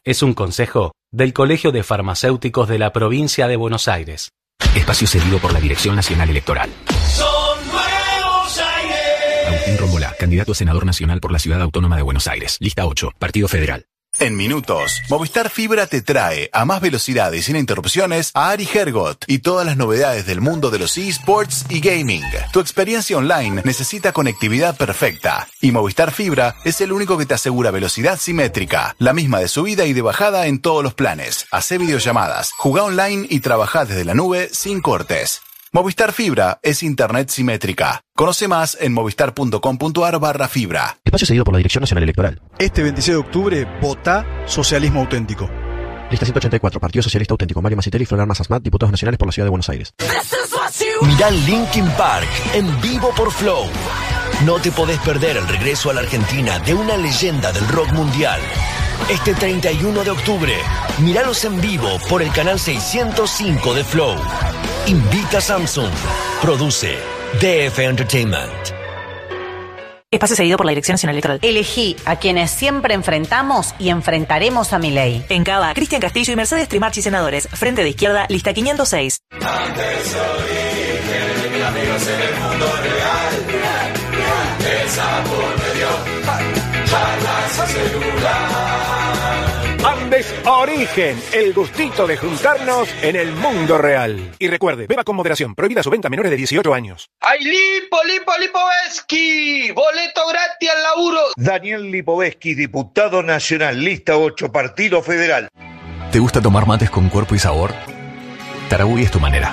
Es un consejo del Colegio de Farmacéuticos de la Provincia de Buenos Aires. Espacio cedido por la Dirección Nacional Electoral. Son Nuevos Aires. Agustín Rómbola, candidato a senador nacional por la Ciudad Autónoma de Buenos Aires. Lista ocho, Partido Federal. En minutos, Movistar Fibra te trae a más velocidad y sin interrupciones a Ari Hergot y todas las novedades del mundo de los eSports y gaming. Tu experiencia online necesita conectividad perfecta y Movistar Fibra es el único que te asegura velocidad simétrica, la misma de subida y de bajada en todos los planes. Hacé videollamadas, jugá online y trabajá desde la nube sin cortes. Movistar Fibra es internet simétrica. Conoce más en movistar.com.ar barra fibra. Espacio cedido por la Dirección Nacional Electoral. Este veintiséis de octubre, votá Socialismo Auténtico. Lista ciento ochenta y cuatro, Partido Socialista Auténtico. Mario Macitelli y Florar Mazasmat, diputados nacionales por la Ciudad de Buenos Aires. Mirá Linkin Park en vivo por Flow. No te podés perder el regreso a la Argentina de una leyenda del rock mundial. Este treinta y uno de octubre, míralos en vivo por el canal seiscientos cinco de Flow. Invita Samsung. Produce D F Entertainment. Espacio cedido por la Dirección Nacional Electoral. Elegí a quienes siempre enfrentamos y enfrentaremos a Milei. En Cava, Cristian Castillo y Mercedes Trimarchi, senadores. Frente de Izquierda, lista quinientos seis. Antes origen, amigos en el mundo real. El sapo me dio charlas y celular. Andes Origen, el gustito de juntarnos en el mundo real. Y recuerde, beba con moderación, prohibida su venta a menores de dieciocho años. ¡Ay, Lipo, Lipo, Lipovetsky! ¡Boleto gratis al laburo! Daniel Lipovetsky, diputado nacional, lista ocho, Partido Federal. ¿Te gusta tomar mates con cuerpo y sabor? Tarahui es tu manera.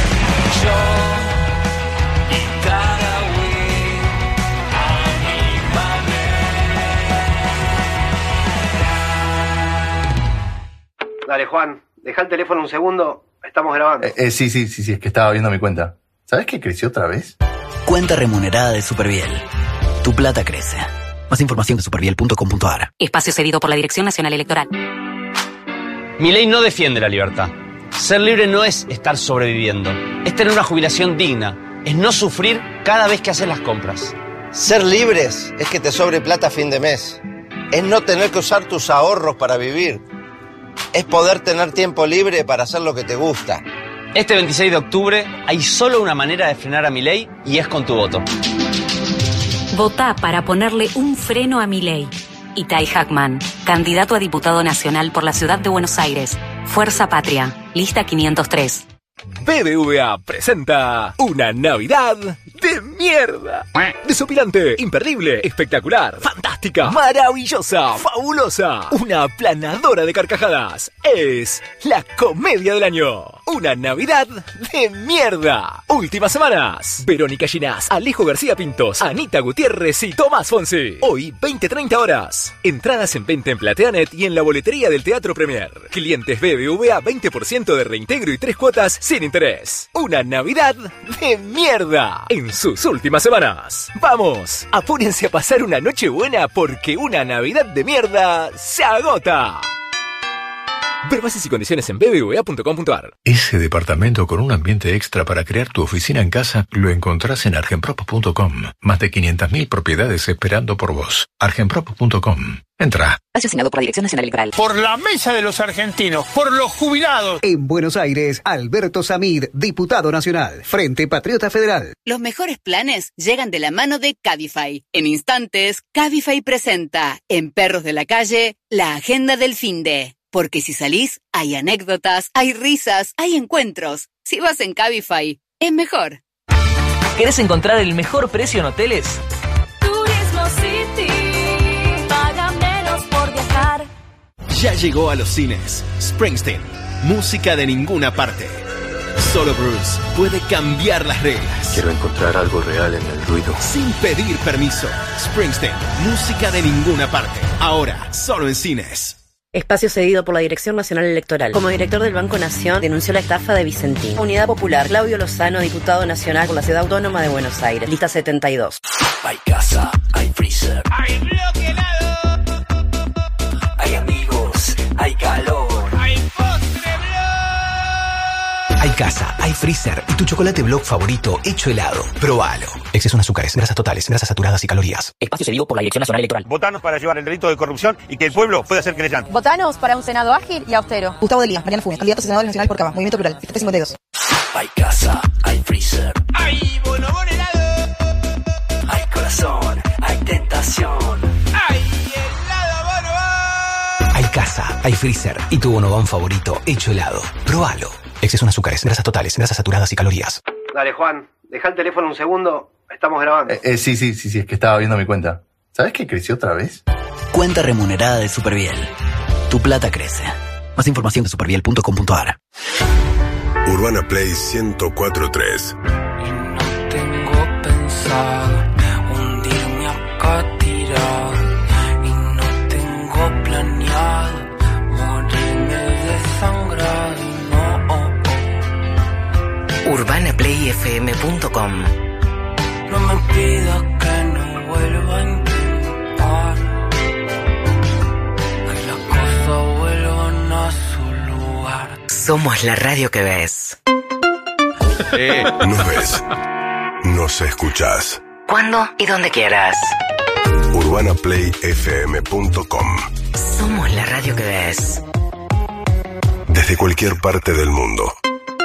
Yo y Tarahui, Dale, Juan, deja el teléfono un segundo, estamos grabando. Eh, eh, sí, sí, sí, sí, es que estaba viendo mi cuenta. ¿Sabes que creció otra vez? Cuenta remunerada de Superviel. Tu plata crece. Más información de superviel punto com punto a r. Espacio cedido por la Dirección Nacional Electoral. Milei no defiende la libertad. Ser libre no es estar sobreviviendo. Es tener una jubilación digna. Es no sufrir cada vez que haces las compras. Ser libres es que te sobre plata a fin de mes. Es no tener que usar tus ahorros para vivir. Es poder tener tiempo libre para hacer lo que te gusta. Este veintiséis de octubre hay solo una manera de frenar a Milei y es con tu voto. Votá para ponerle un freno a Milei. Itay Hackman, candidato a diputado nacional por la Ciudad de Buenos Aires. Fuerza Patria, lista quinientos tres. B B V A presenta una Navidad de mierda. Desopilante, imperdible, espectacular, fantástica, maravillosa, fabulosa, una aplanadora de carcajadas. Es la comedia del año. Una Navidad de mierda. Últimas semanas. Verónica Ginás, Alejo García Pintos, Anita Gutiérrez y Tomás Fonsi. Hoy, veinte treinta horas. Entradas en venta en Plateanet y en la boletería del Teatro Premier. Clientes B B V A veinte por ciento de reintegro y tres cuotas sin interés. Una Navidad de mierda en sus últimas semanas. Vamos, apúrense a pasar una noche buena porque una Navidad de mierda se agota. Ver bases y condiciones en b b v a punto com punto a r. Ese departamento con un ambiente extra para crear tu oficina en casa lo encontrás en argenprop punto com. Más de quinientas mil propiedades esperando por vos. argenprop punto com. Entra. Asignado por la Dirección Nacional Electoral. Por la mesa de los argentinos, por los jubilados. En Buenos Aires, Alberto Samid, diputado nacional, Frente Patriota Federal. Los mejores planes llegan de la mano de Cabify. En instantes, Cabify presenta en Perros de la Calle la agenda del finde. Porque si salís, hay anécdotas, hay risas, hay encuentros. Si vas en Cabify, es mejor. ¿Querés encontrar el mejor precio en hoteles? Turismo City, paga menos por viajar. Ya llegó a los cines Springsteen, música de ninguna parte. Solo Bruce puede cambiar las reglas. Quiero encontrar algo real en el ruido. Sin pedir permiso. Springsteen, música de ninguna parte. Ahora, solo en cines. Espacio cedido por la Dirección Nacional Electoral. Como director del Banco Nación, denunció la estafa de Vicentín. Unidad Popular, Claudio Lozano, diputado nacional por la Ciudad Autónoma de Buenos Aires. Lista setenta y dos. Hay casa, hay freezer. Hay bloque helado. Hay amigos, hay calor. Hay postre blog. Hay casa hay freezer y tu chocolate Block favorito hecho helado. Probalo. Exceso en azúcares, grasas totales, grasas saturadas y calorías. Espacio cedido por la Dirección Nacional Electoral. Votanos para llevar el delito de corrupción y que el pueblo pueda ser creyente. Votanos para un Senado ágil y austero. Gustavo Delía, Mariana Funes, candidato a senadores nacionales por Cava, Movimiento Plural, Lista cincuenta y dos. Hay casa, hay freezer. Hay bonobón helado. Hay corazón, hay tentación. Hay helado bonobón. Hay casa, hay freezer y tu bonobón favorito hecho helado. Probalo. Exceso en azúcares, grasas totales, grasas saturadas y calorías. Dale, Juan, deja el teléfono un segundo. Estamos grabando. Eh, eh, sí, sí, sí, sí, es que estaba viendo mi cuenta. ¿Sabes que creció otra vez? Cuenta remunerada de Superviel. Tu plata crece. Más información de superviel punto com punto a r. Urbana Play ciento cuatro punto tres. Y no tengo pensado hundirme acá tirado. Y no tengo planeado morirme desangrado. Y no, oh, oh. urbana play f m punto com. No me pidas que no vuelva a intentar, que las cosas vuelvan a su lugar. Somos la radio que ves. Eh. Nos ves. Nos escuchás. Cuando y donde quieras. urbana play f m punto com. Somos la radio que ves. Desde cualquier parte del mundo.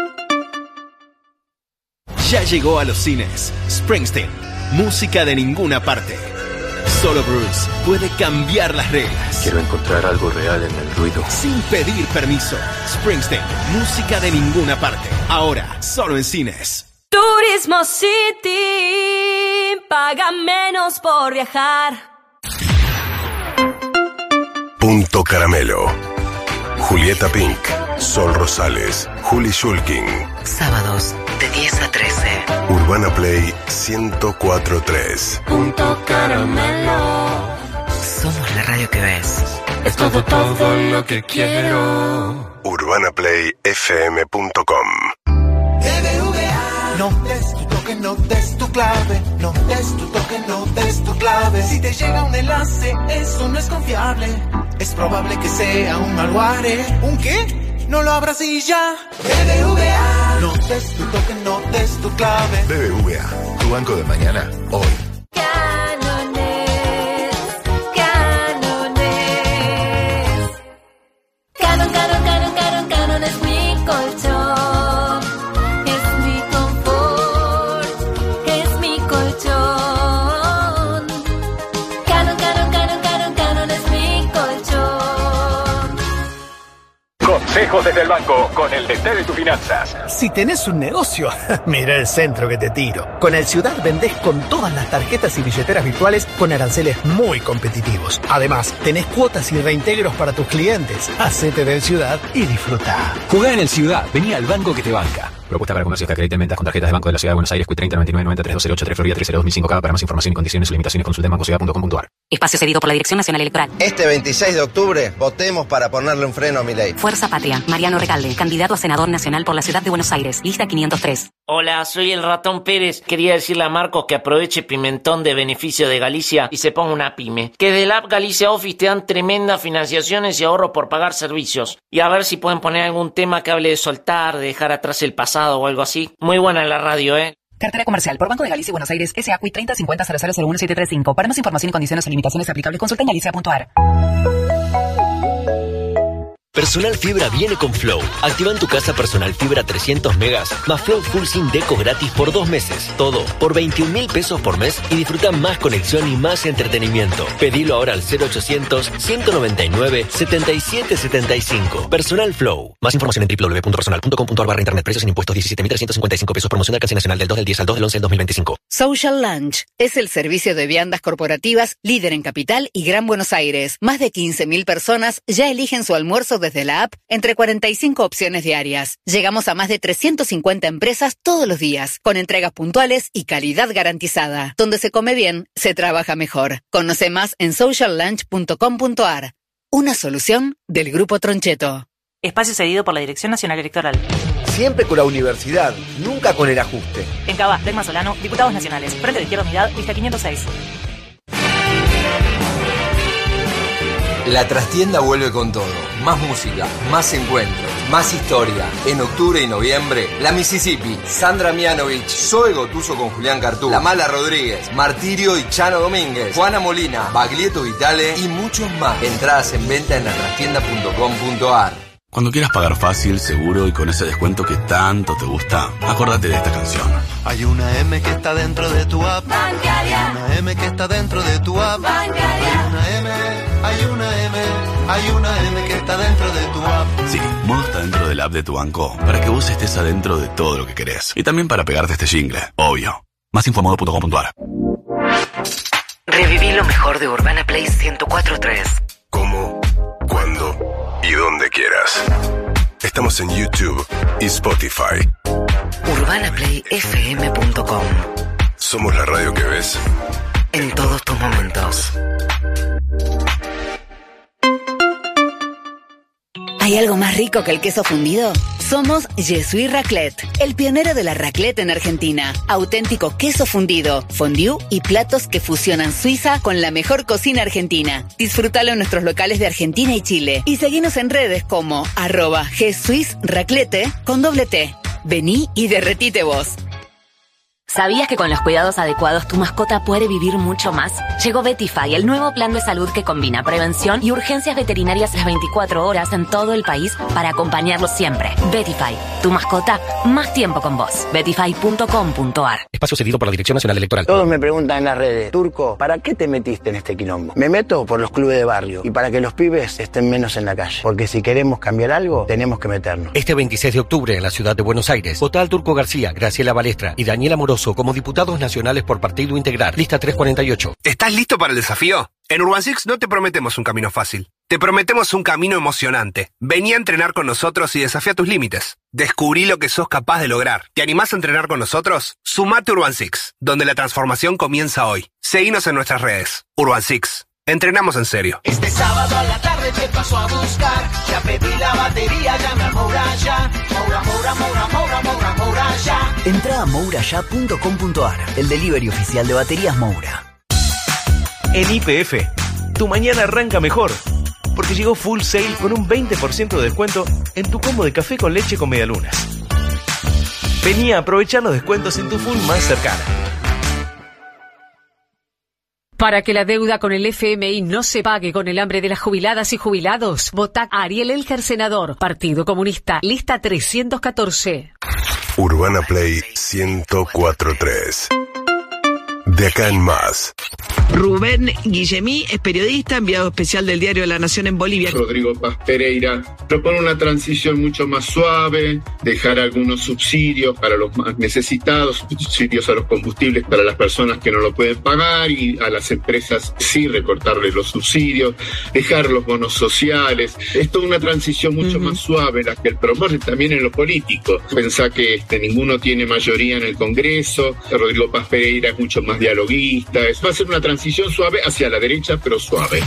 Ya llegó a los cines Springsteen, música de ninguna parte. Solo Bruce puede cambiar las reglas. Quiero encontrar algo real en el ruido. Sin pedir permiso. Springsteen, música de ninguna parte. Ahora, solo en cines. Turismo City, paga menos por viajar. Punto Caramelo. Julieta Pink, Sol Rosales, Juli Shulkin. Sábados de diez a trece. Urbana Play ciento cuatro punto tres. Punto Caramelo. Somos la radio que ves. Es todo, todo lo que quiero. urbana play f m punto com. B B V A. No des tu toque, no des tu clave. No des tu toque, no des tu clave. Si te llega un enlace, eso no es confiable. Es probable que sea un malware. ¿Un qué? No lo abras y ya. B B V A. No des tu toque, no des tu clave. B B V A, tu banco de mañana, hoy. Canones, canones. Canon, canon, canon, canon, canon es mi colchón. Es mi confort, es mi colchón. Canon, canon, canon, canon, canon es mi colchón. Consejos desde el banco con el D T de tus finanzas. Si tenés un negocio, mira el centro que te tiro. Con el Ciudad vendés con todas las tarjetas y billeteras virtuales con aranceles muy competitivos. Además, tenés cuotas y reintegros para tus clientes. Hacete del Ciudad y disfruta. Jugá en el Ciudad, vení al banco que te banca. Propuesta para comercios que acrediten ventas con tarjetas de Banco de la Ciudad de Buenos Aires, Q treinta noventa y nueve noventa tres dos cero ocho tres Florida trece dos mil cinco K. Para más información y condiciones y limitaciones consulte en bancociudad punto com punto a r. Espacio cedido por la Dirección Nacional Electoral. Este veintiséis de octubre votemos para ponerle un freno a Milei. Fuerza Patria. Mariano Recalde, candidato a senador nacional por la Ciudad de Buenos Aires. Lista quinientos tres. Hola, soy el Ratón Pérez. Quería decirle a Marcos que aproveche Pimentón de beneficio de Galicia y se ponga una pyme. Que del app Galicia Office te dan tremendas financiaciones y ahorros por pagar servicios. Y a ver si pueden poner algún tema que hable de soltar, de dejar atrás el pasado o algo así. Muy buena la radio, ¿eh? Cartera comercial por Banco de Galicia y Buenos Aires, S A Q treinta cincuenta cero cero cero uno siete tres cinco. Para más información y condiciones y limitaciones aplicables, consulta en galicia punto a r. Personal Fibra viene con Flow. Activa en tu casa Personal Fibra trescientos megas más Flow Full Sin Deco gratis por dos meses. Todo por veintiún mil pesos por mes y disfruta más conexión y más entretenimiento. Pedilo ahora al cero ochocientos, ciento noventa y nueve, setenta y siete setenta y cinco. Personal Flow. Más información en w w w punto personal punto com punto a r barra internet. Precios sin impuestos diecisiete mil trescientos cincuenta y cinco pesos. Promoción de alcance nacional del dos del diez al dos del once del dos mil veinticinco. Social Lunch es el servicio de viandas corporativas líder en Capital y Gran Buenos Aires. Más de quince mil personas ya eligen su almuerzo desde la app entre cuarenta y cinco opciones diarias. Llegamos a más de trescientas cincuenta empresas todos los días, con entregas puntuales y calidad garantizada. Donde se come bien, se trabaja mejor. Conoce más en social lunch punto com punto a r. Una solución del Grupo Troncheto. Espacio cedido por la Dirección Nacional Electoral. Siempre con la universidad, nunca con el ajuste. En Cava, Tecma Solano, Diputados Nacionales. Frente de Izquierda Unidad, lista quinientos seis. La trastienda vuelve con todo. más música, más encuentro, más historia. En octubre y noviembre, la Mississippi, Sandra Mianovich, Zoe Gotuso con Julián Cartú, La Mala Rodríguez, Martirio y Chano Domínguez, Juana Molina, Baglietto Vitale y muchos más. Entradas en venta en arrastienda punto com punto ar. Cuando quieras pagar fácil, seguro y con ese descuento que tanto te gusta, acuérdate de esta canción. Hay una M que está dentro de tu app. Bancaria. Hay una M que está dentro de tu app. Bancaria. Hay una M, hay una M, hay una M que está dentro de tu app. Sí, Modo está dentro del app de tu banco para que vos estés adentro de todo lo que querés. Y también para pegarte este jingle, obvio. Más info modo punto com punto ar. Reviví lo mejor de Urbana Play ciento cuatro punto tres. Como, cuando y donde quieras. Estamos en YouTube y Spotify. urbana play f m punto com. Somos la radio que ves en todos tus momentos. ¿Hay algo más rico que el queso fundido? Somos Jesús Raclette, el pionero de la raclette en Argentina. Auténtico queso fundido, fondue y platos que fusionan Suiza con la mejor cocina argentina. Disfrútalo en nuestros locales de Argentina y Chile. Y seguinos en redes como arroba Jesús Raclette con doble T. Vení y derretite vos. ¿Sabías que con los cuidados adecuados tu mascota puede vivir mucho más? Llegó Betify, el nuevo plan de salud que combina prevención y urgencias veterinarias las veinticuatro horas en todo el país para acompañarlos siempre. Betify, tu mascota, más tiempo con vos. betify punto com punto ar. Espacio cedido por la Dirección Nacional Electoral. Todos me preguntan en las redes, Turco, ¿para qué te metiste en este quilombo? Me meto por los clubes de barrio y para que los pibes estén menos en la calle. Porque si queremos cambiar algo, tenemos que meternos. Este veintiséis de octubre en la ciudad de Buenos Aires, vota al Turco García, Graciela Balestra y Daniela Moroso como diputados nacionales por Partido Integral. Lista trescientos cuarenta y ocho. ¿Estás listo para el desafío? En Urban Six no te prometemos un camino fácil. Te prometemos un camino emocionante. Vení a entrenar con nosotros y desafía tus límites. Descubrí lo que sos capaz de lograr. ¿Te animás a entrenar con nosotros? Sumate a Urban Six, donde la transformación comienza hoy. Seguinos en nuestras redes. Urban Six. Entrenamos en serio. Este sábado a la tarde te paso a buscar. Ya pedí la batería, llama a Moura ya. Moura, Moura, Moura, Moura, Moura, Moura ya. Entra a moura ya punto com punto ar, el delivery oficial de baterías Moura. En Y P F, tu mañana arranca mejor, porque llegó Full Sale con un veinte por ciento de descuento en tu combo de café con leche con medialunas. Vení a aprovechar los descuentos en tu Full más cercana. Para que la deuda con el F M I no se pague con el hambre de las jubiladas y jubilados, vota Ariel Elger, senador, Partido Comunista, lista trescientos catorce. Urbana Play ciento cuatro punto tres. De acá en más. Rubén Guillemí es periodista, enviado especial del Diario de la Nación en Bolivia. Rodrigo Paz Pereira propone una transición mucho más suave, dejar algunos subsidios para los más necesitados, subsidios a los combustibles para las personas que no lo pueden pagar y a las empresas sí recortarles los subsidios, dejar los bonos sociales. Es toda una transición mucho uh-huh. más suave la que él propone también en lo político. Pensá que este, ninguno tiene mayoría en el Congreso, Rodrigo Paz Pereira es mucho más dialoguista, es, va a ser una transición suave hacia la derecha, pero suave.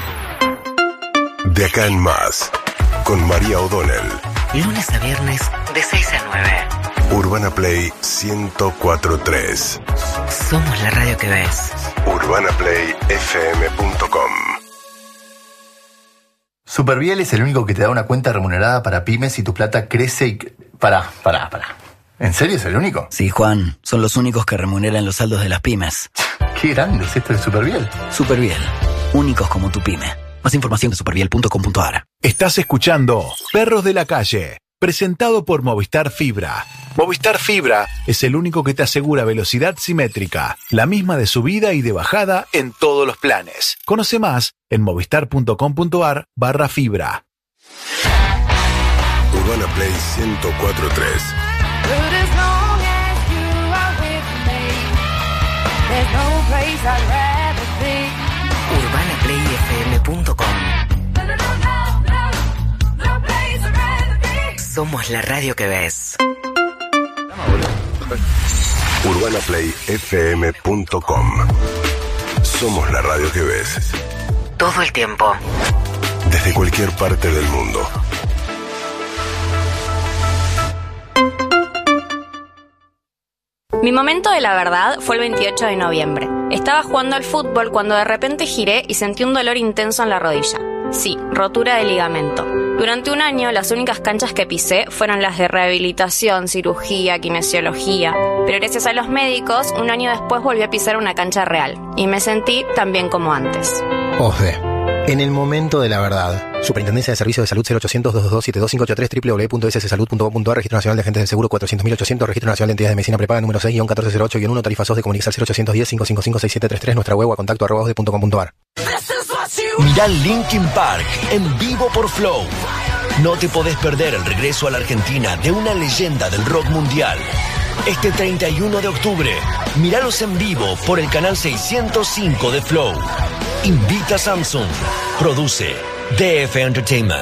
De acá en más, con María O'Donnell. Lunes a viernes, de seis a nueve. Urbana Play ciento cuatro punto tres. Somos la radio que ves. urbana play f m punto com. Superviel es el único que te da una cuenta remunerada para pymes y tu plata crece y... Pará, pará, pará. ¿En serio es el único? Sí, Juan. Son los únicos que remuneran los saldos de las pymes. Qué grande es esto de Superviel. Superviel. Únicos como tu pyme. Más información de superviel punto com punto ar. Estás escuchando Perros de la Calle, presentado por Movistar Fibra. Movistar Fibra es el único que te asegura velocidad simétrica, la misma de subida y de bajada en todos los planes. Conoce más en movistar punto com punto ar barra fibra. Urbana Play ciento cuatro punto tres. urbana play f m punto com. Somos la radio que ves. urbana play f m punto com. Somos la radio que ves. Todo el tiempo. Desde cualquier parte del mundo. Mi momento de la verdad fue el veintiocho de noviembre. Estaba jugando al fútbol cuando de repente giré y sentí un dolor intenso en la rodilla. Sí, rotura de ligamento. Durante un año, las únicas canchas que pisé fueron las de rehabilitación, cirugía, kinesiología. Pero gracias a los médicos, un año después volví a pisar una cancha real. Y me sentí tan bien como antes. O S D E. En el momento de la verdad. Superintendencia de Servicios de Salud cero ochocientos, dos dos dos, siete dos cinco ocho tres, doble u doble u doble u punto s s salud punto com punto a r, Registro Nacional de Agentes del Seguro cuatrocientos mil ochocientos, Registro Nacional de Entidades de Medicina Prepaga número seis, catorce cero ocho, uno, tarifa S O S de Comunicar cero ochocientos diez, cinco cinco cinco, seis siete tres tres, nuestra web a contacto arroba osde punto com punto a r. Mirá Linkin Park en vivo por Flow. No te podés perder el regreso a la Argentina de una leyenda del rock mundial. Este treinta y uno de octubre, míralos en vivo por el canal seiscientos cinco de Flow. Invita a Samsung. Produce D F Entertainment.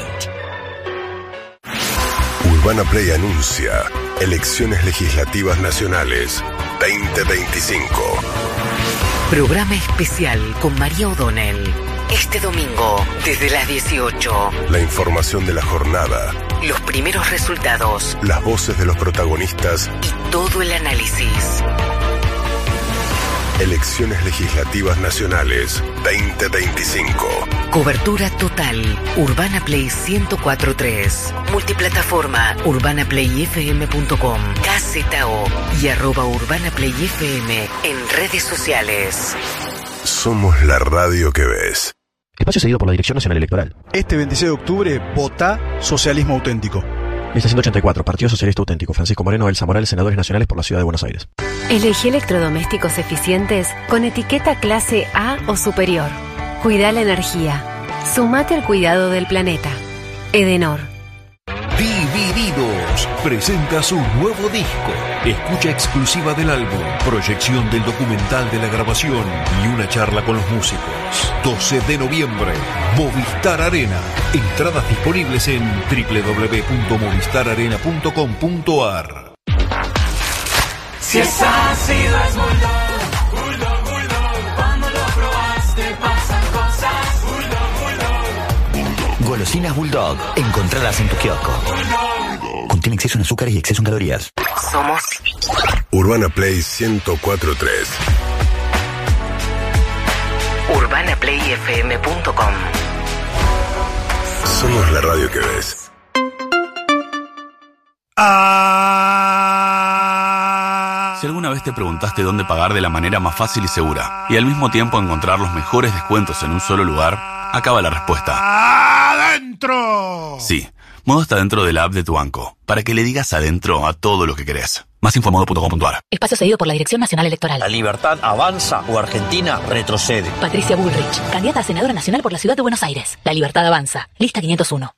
Urbana Play anuncia Elecciones Legislativas Nacionales veinte veinticinco. Programa especial con María O'Donnell. Este domingo, desde las dieciocho. La información de la jornada. Los primeros resultados. Las voces de los protagonistas. Y todo el análisis. Elecciones Legislativas Nacionales veinte veinticinco. Cobertura total. Urbana Play ciento cuatro punto tres. Multiplataforma. urbana play f m punto com. K Z O. Y arroba Urbana Play F M en redes sociales. Somos la radio que ves. Espacio cedido por la Dirección Nacional Electoral. Este veintiséis de octubre, vota Socialismo Auténtico. Lista ciento ochenta y cuatro, Partido Socialista Auténtico. Francisco Moreno, Elsa Morales, Senadores Nacionales por la Ciudad de Buenos Aires. Elegí electrodomésticos eficientes con etiqueta clase A o superior. Cuida la energía. Sumate al cuidado del planeta. Edenor. Divididos presenta su nuevo disco. Escucha exclusiva del álbum, proyección del documental de la grabación y una charla con los músicos. doce de noviembre, Movistar Arena. Entradas disponibles en doble u doble u doble u punto movistar arena punto com punto a r. Si es ácido es Bulldog, Bulldog, Bulldog. Cuando lo probaste pasan cosas. Bulldog, Bulldog. Golosinas Bulldog. Encontralas en tu kiosco. Contiene exceso en azúcares y exceso en calorías. Somos Urbana Play ciento cuatro punto tres. urbana play f m punto com. Somos la radio que ves. Si alguna vez te preguntaste dónde pagar de la manera más fácil y segura y al mismo tiempo encontrar los mejores descuentos en un solo lugar, acaba la respuesta. ¡Adentro! Sí, Modo está dentro de la app de tu banco, para que le digas adentro a todo lo que querés. Más info modo punto com punto a r. Espacio cedido por la Dirección Nacional Electoral. ¿La libertad avanza o Argentina retrocede? Patricia Bullrich, candidata a senadora nacional por la Ciudad de Buenos Aires. La libertad avanza. Lista quinientos uno.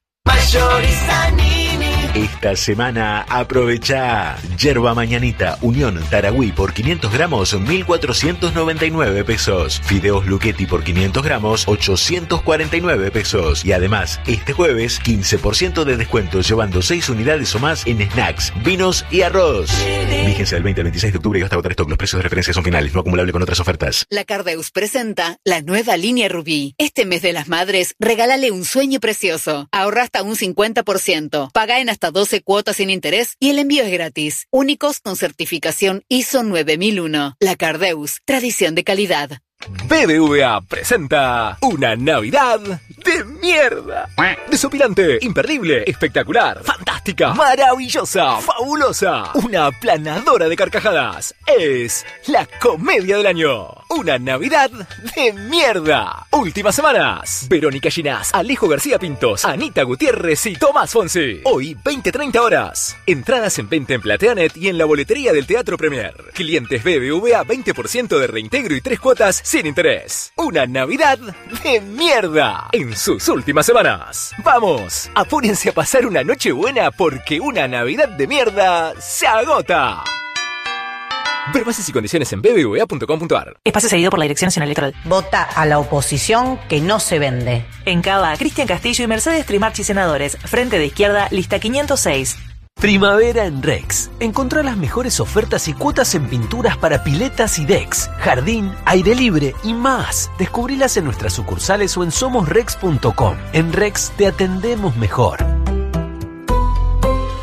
Esta semana aprovecha Yerba Mañanita Unión Taragüí por quinientos gramos, mil cuatrocientos noventa y nueve pesos. Fideos Luchetti por quinientos gramos, ochocientos cuarenta y nueve pesos. Y además, este jueves, quince por ciento de descuento llevando seis unidades o más en snacks, vinos y arroz. Vigencia del veinte al veintiséis de octubre y hasta agotar stock. Los precios de referencia son finales, no acumulable con otras ofertas. La Cardeus presenta la nueva línea Rubí. Este mes de las madres, regálale un sueño precioso. Ahorra hasta un cincuenta por ciento. Paga en hasta doce cuotas sin interés y el envío es gratis. Únicos con certificación I S O nueve mil uno. La Cardeus, tradición de calidad. B B V A presenta una Navidad de mierda. Desopilante, imperdible, espectacular, fantástica, maravillosa, fabulosa, una aplanadora de carcajadas. Es la comedia del año. Una Navidad de mierda. Últimas semanas. Verónica Ginás, Alejo García Pintos, Anita Gutiérrez y Tomás Fonsi. Hoy, veinte treinta horas. Entradas en venta en Plateanet y en la boletería del Teatro Premier. Clientes B B V A, veinte por ciento de reintegro y tres cuotas sin interés. Una Navidad de mierda en sus últimas semanas. Vamos, apúrense a pasar una noche buena porque una Navidad de mierda se agota. Ver bases y condiciones en b b v a punto com punto a r. Espacio seguido por la Dirección Nacional Electoral. Vota a la oposición que no se vende. En Cava, Cristian Castillo y Mercedes Trimarchi Senadores. Frente de izquierda, lista quinientos seis. Primavera en Rex. Encontrá las mejores ofertas y cuotas en pinturas para piletas y decks, jardín, aire libre y más. Descubrilas en nuestras sucursales o en somos rex punto com. En Rex te atendemos mejor.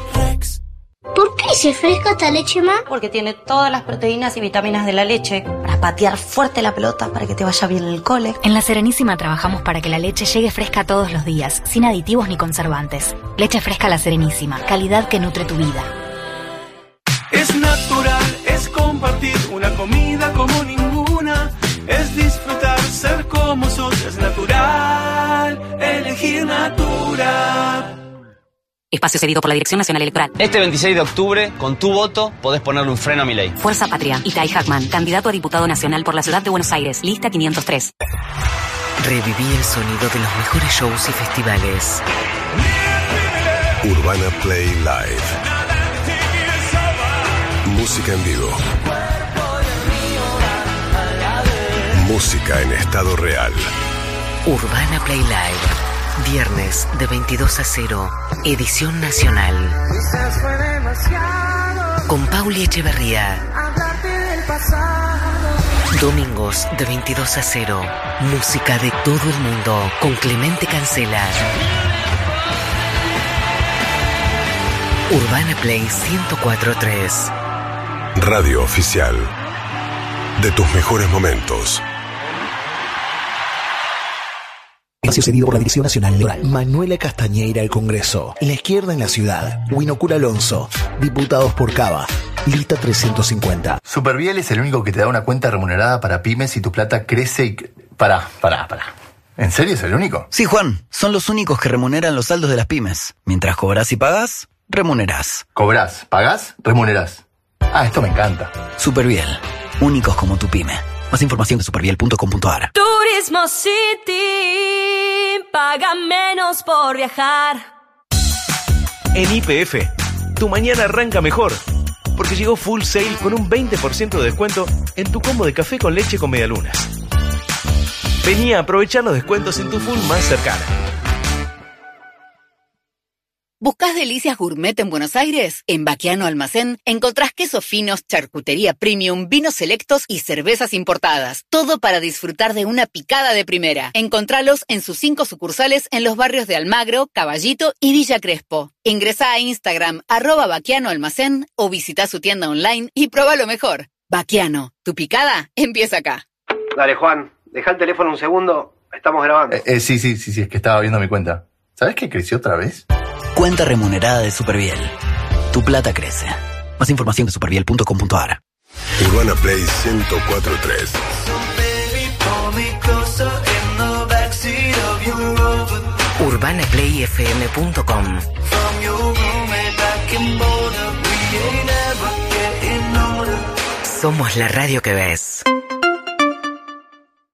¿Por qué dice fresca esta leche, ma? Porque tiene todas las proteínas y vitaminas de la leche para para patear fuerte la pelota, para que te vaya bien en el cole. En La Serenísima trabajamos para que la leche llegue fresca todos los días, sin aditivos ni conservantes. Leche fresca La Serenísima, calidad que nutre tu vida. Es natural, es compartir una comida como ninguna. Es disfrutar, ser como sos, es natural, elegir Natura. Espacio cedido por la Dirección Nacional Electoral. Este veintiséis de octubre, con tu voto, podés ponerle un freno a mi ley. Fuerza Patria. Itai Hackman, candidato a diputado nacional por la ciudad de Buenos Aires. Lista quinientos tres. Reviví el sonido de los mejores shows y festivales. Urbana Play Live. Música en vivo. Música en estado real. Urbana Play Live. Viernes de veintidós a cero. Edición nacional. Con Pauli Echeverría. Domingos de veintidós a cero. Música de todo el mundo. Con Clemente Cancela. Urbana Play ciento cuatro punto tres. Radio oficial de tus mejores momentos. Espacio cedido por la Dirección Nacional Electoral. Manuela Castañeira al Congreso. La izquierda en la ciudad. Winocura Alonso. Diputados por Cava. Lista trescientos cincuenta. Superviel es el único que te da una cuenta remunerada para pymes y tu plata crece y... Pará, pará, pará. ¿En serio es el único? Sí, Juan. Son los únicos que remuneran los saldos de las pymes. Mientras cobras y pagas, remunerás. Cobrás, pagás, remunerás. Ah, esto me encanta. Superviel. Únicos como tu pyme. Más información de superviel punto com punto a r. Turismo City. Paga menos por viajar. En Y P F, tu mañana arranca mejor. Porque llegó Full Sail con un veinte por ciento de descuento en tu combo de café con leche con medialunas. Vení a aprovechar los descuentos en tu Full más cercana. ¿Buscás delicias gourmet en Buenos Aires? En Baquiano Almacén encontrás quesos finos, charcutería premium, vinos selectos y cervezas importadas. Todo para disfrutar de una picada de primera. Encontralos en sus cinco sucursales en los barrios de Almagro, Caballito y Villa Crespo. Ingresá a Instagram, arroba Baquiano Almacén, o visita su tienda online y prueba lo mejor. Baquiano, tu picada empieza acá. Dale, Juan, deja el teléfono un segundo. Estamos grabando. Eh, eh, sí, sí, sí, sí, es que estaba viendo mi cuenta. ¿Sabes que creció otra vez? Cuenta remunerada de Superviel. Tu plata crece. Más información de superviel punto com punto a r. Urbana Play ciento cuatro punto tres. urbana play f m punto com. Somos la radio que ves.